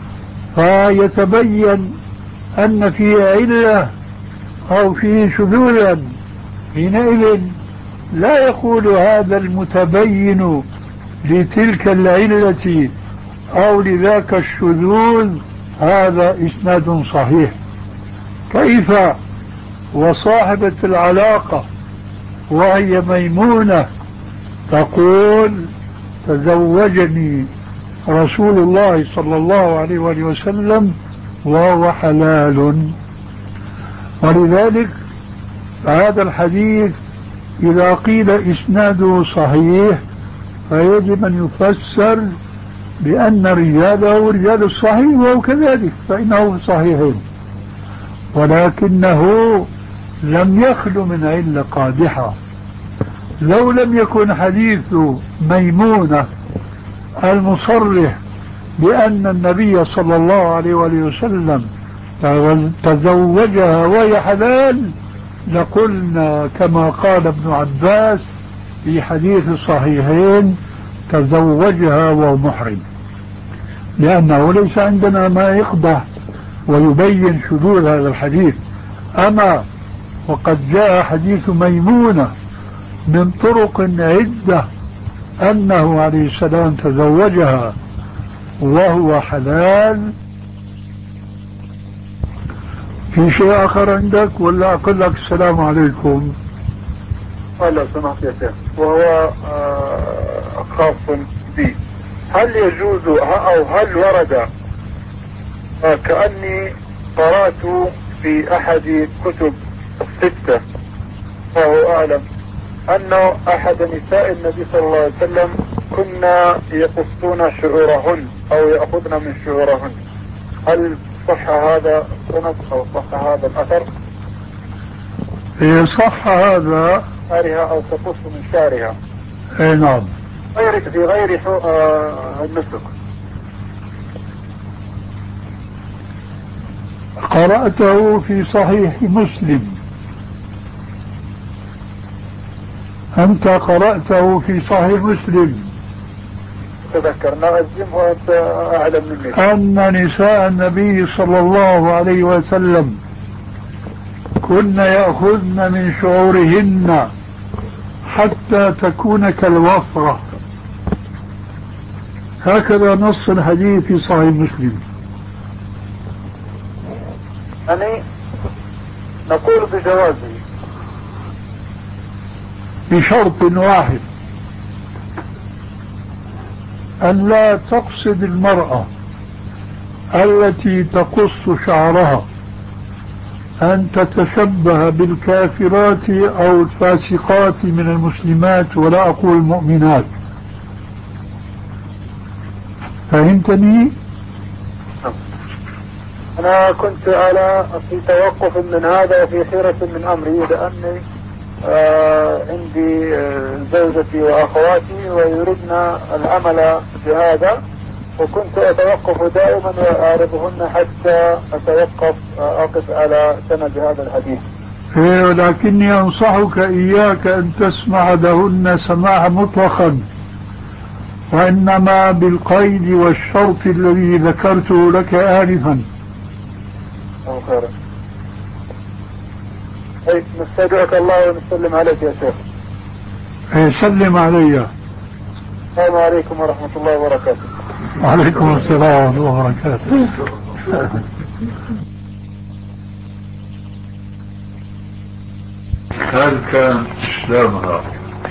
فيتبين أن فيه علة أو فيه شذوذا، حينئذ لا يقول هذا المتبين لتلك العلة أو لذاك الشذوذ هذا إسناد صحيح. كيف وصاحبة العلاقة وهي ميمونة تقول تزوجني رسول الله صلى الله عليه وآله وسلم وهو حلال. ولذلك هذا الحديث إذا قيل إسناده صحيح فيجب أن يفسر بأن رجاله رجال الصحيح، وهو كذلك فإنه صحيح، ولكنه لم يخلو من علة قادحة. لو لم يكن حديث ميمونة المصرح بأن النبي صلى الله عليه وسلم تزوجها وهي حلال لقلنا كما قال ابن عباس في حديث الصحيحين تزوجها وهو محرم، لأنه ليس عندنا ما يقضح ويبين شذوذ هذا الحديث. أما وقد جاء حديث ميمونة من طرق عدة أنه عليه السلام تزوجها وهو حلال. في شيء آخر عندك ولا أقول لك السلام عليكم؟ الله سمحت يا شيخ، وهو آه خاص بي. هل يجوز أو هل ورد آه كأني قرأت في أحد كتب الستة وهو أعلم أنه أحد نساء النبي صلى الله عليه وسلم كنا يقصون شعورهن أو يأخذن من شعورهن، هل صح هذا السند أو صح هذا الأثر؟ إيه صح هذا، شعرها أو تقص من شعرها. إيه نعم، غير في غير آه النسك. قرأته في صحيح مسلم. أنت قرأته في صحيح مسلم. تذكرنا الزم وأنت أعلم مني. أن نساء النبي صلى الله عليه وسلم كن يأخذن من شعورهن حتى تكون كالوفرة، هكذا نص الحديث في صحيح مسلم. يعني نقول بجوازه بشرط واحد، أن لا تقصد المرأة التي تقص شعرها أن تتشبه بالكافرات أو الفاسقات من المسلمات، ولا أقول المؤمنات. فهمتني؟ أنا كنت على في توقف من هذا وفي خيرة من أمري، لأني آه عندي آه زوجتي وأخواتي ويردن العمل بهذا، وكنت أتوقف دائما وأعرضهن حتى أتوقف آه أقف على سند هذا الحديث. إيه، ولكني أنصحك إياك أن تسمع لهن سماع مطلقا، وإنما بالقيد والشرط الذي ذكرته لك آنفا. الله خيرا. أي نستودعك الله ونسلم عليك يا شيخ. إيه، سلم علي. السلام عليكم ورحمة الله وبركاته. وعليكم السلام ورحمة الله وبركاته. هل كان إسلامها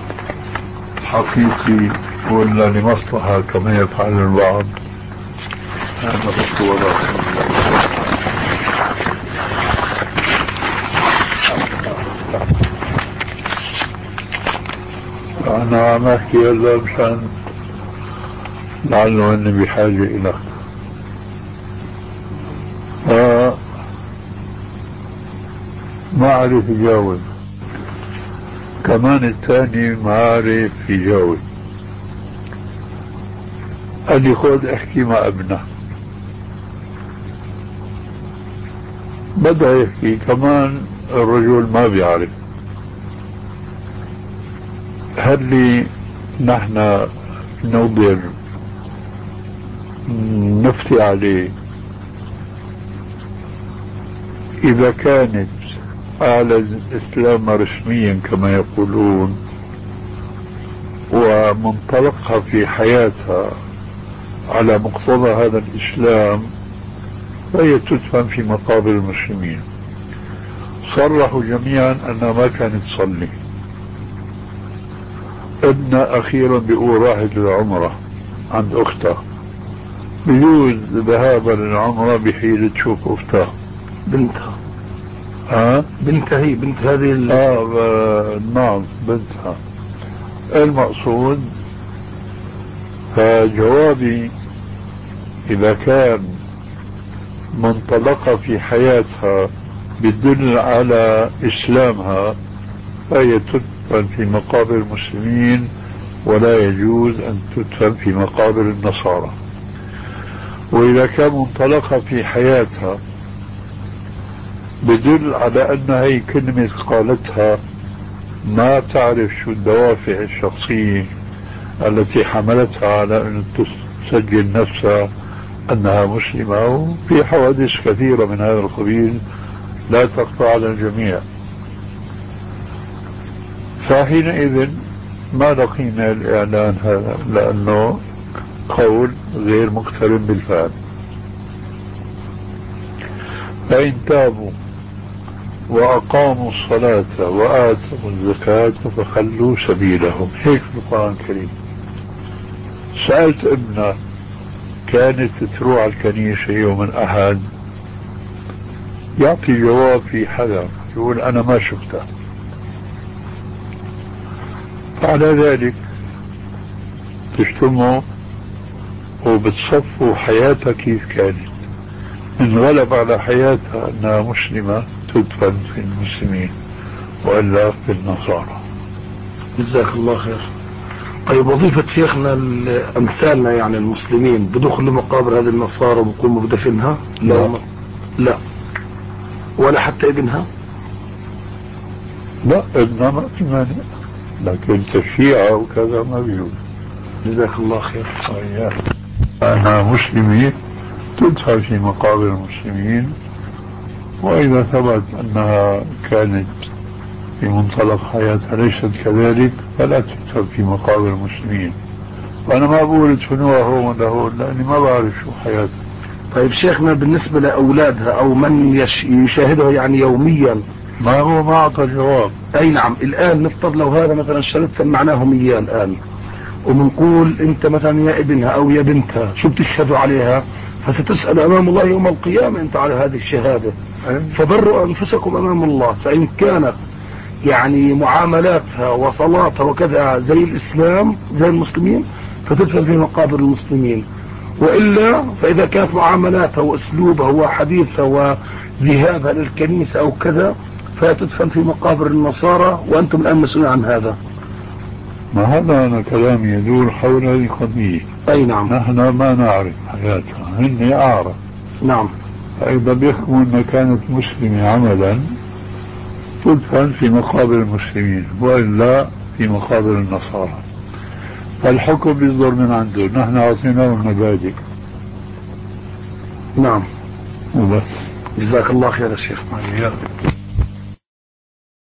حقيقي ولا لمصلحة كما يفعل البعض؟ هذا هو الوضع. أنا عم أحكي هلا مشان لعله أني بحاجة إلى آه ما عرف يجاوب، كمان الثاني ما عرف يجاوب. قال لي خذ احكي مع ابنه، بدأ يحكي كمان الرجل ما بيعرف. هل لي نحن نقدر نفتي عليه إذا كانت على الإسلام رسميا كما يقولون ومنطلقها في حياتها على مقتضى هذا الإسلام، فهي تدفن في مقابر المسلمين. صرحوا جميعا أنها ما كانت تصلي. ابنها أخيرا بيقول راحت للعمرة عند أختها، بيجوز ذهابا للعمرة بحيل تشوف أختها بنتها. ها؟ بنتها هي بنت هذه ال... آه نعم بنتها. المقصود فجوابي إذا كان منطلقة في حياتها بتدل على إسلامها فهي تدفن في مقابر المسلمين، ولا يجوز أن تدفن في مقابر النصارى. وإذا كان منطلقة في حياتها بدل على أن هي كلمة قالتها ما تعرف شو الدوافع الشخصية التي حملتها على أن تسجل نفسها أنها مسلمة، وفي حوادث كثيرة من هذا القبيل لا تخفى على الجميع. فحينئذ ما لقينا الإعلان هذا لأنه قول غير مقترن بالفعل. فإن تابوا وأقاموا الصلاة وآتوا الزكاة فخلوا سبيلهم، هيك في القرآن الكريم. سألت ابنه كانت تروح على الكنيسة يوم الأحد، يعطي جواب في حذر، يقول أنا ما شفتها. فعلى ذلك تجتمعوا وبتصفوا حياتها كيف كانت. إن غلب على حياتها أنها مسلمة تدفن في المسلمين وإلا في النصارى. جزاك الله خير. طيب وظيفة شيخنا أمثالنا يعني المسلمين بدخلوا مقابر هذه النصارى وبقوموا بدفنها؟ لا لا ولا حتى ابنها؟ لا ابنها ما في مانع، لكن تشييعها وكذا ما بيجوز. جزاك الله خير. أنها مسلمة تدفن في مقابر المسلمين، وإذا ثبت أنها كانت في منطلق حياتها ليست كذلك فلا تدفن في مقابر المسلمين. وأنا ما بقول ادفنوها هون ولا هون لأني ما بعرف شو حياتها. طيب شيخنا بالنسبة لأولادها أو من يش... يشاهدها يعني يوميا، ما هو ما أعطى جواب. أي نعم. الآن نفترض لو هذا مثلا شريط سمعناهم إياه الآن وبنقول أنت مثلا يا ابنها أو يا بنتها شو بتشهدوا عليها، فستسأل أمام الله يوم القيامة أنت على هذه الشهادة، فبروا أنفسكم أمام الله. فإن كانت يعني معاملاتها وصلاتها وكذا زي الإسلام زي المسلمين فتدفن في مقابر المسلمين، وإلا فإذا كانت معاملاتها وأسلوبها وحديثها وذهابها للكنيسة أو كذا فتدفن في مقابر النصارى، وأنتم الآن مسؤولين عن هذا. ما هذا أنا كلامي يدور حول هذه القضية. أي نعم. نحن ما نعرف حياتها، هن أعرف. نعم. فإذا بيحكموا أنها كانت مسلمة عملا تدفن في مقابر المسلمين وإلا في مقابر النصارى. فالحكم بيصدر من عنده، نحن أعطيناه المبادئ. نعم. وبس. جزاك الله خير يا شيخ.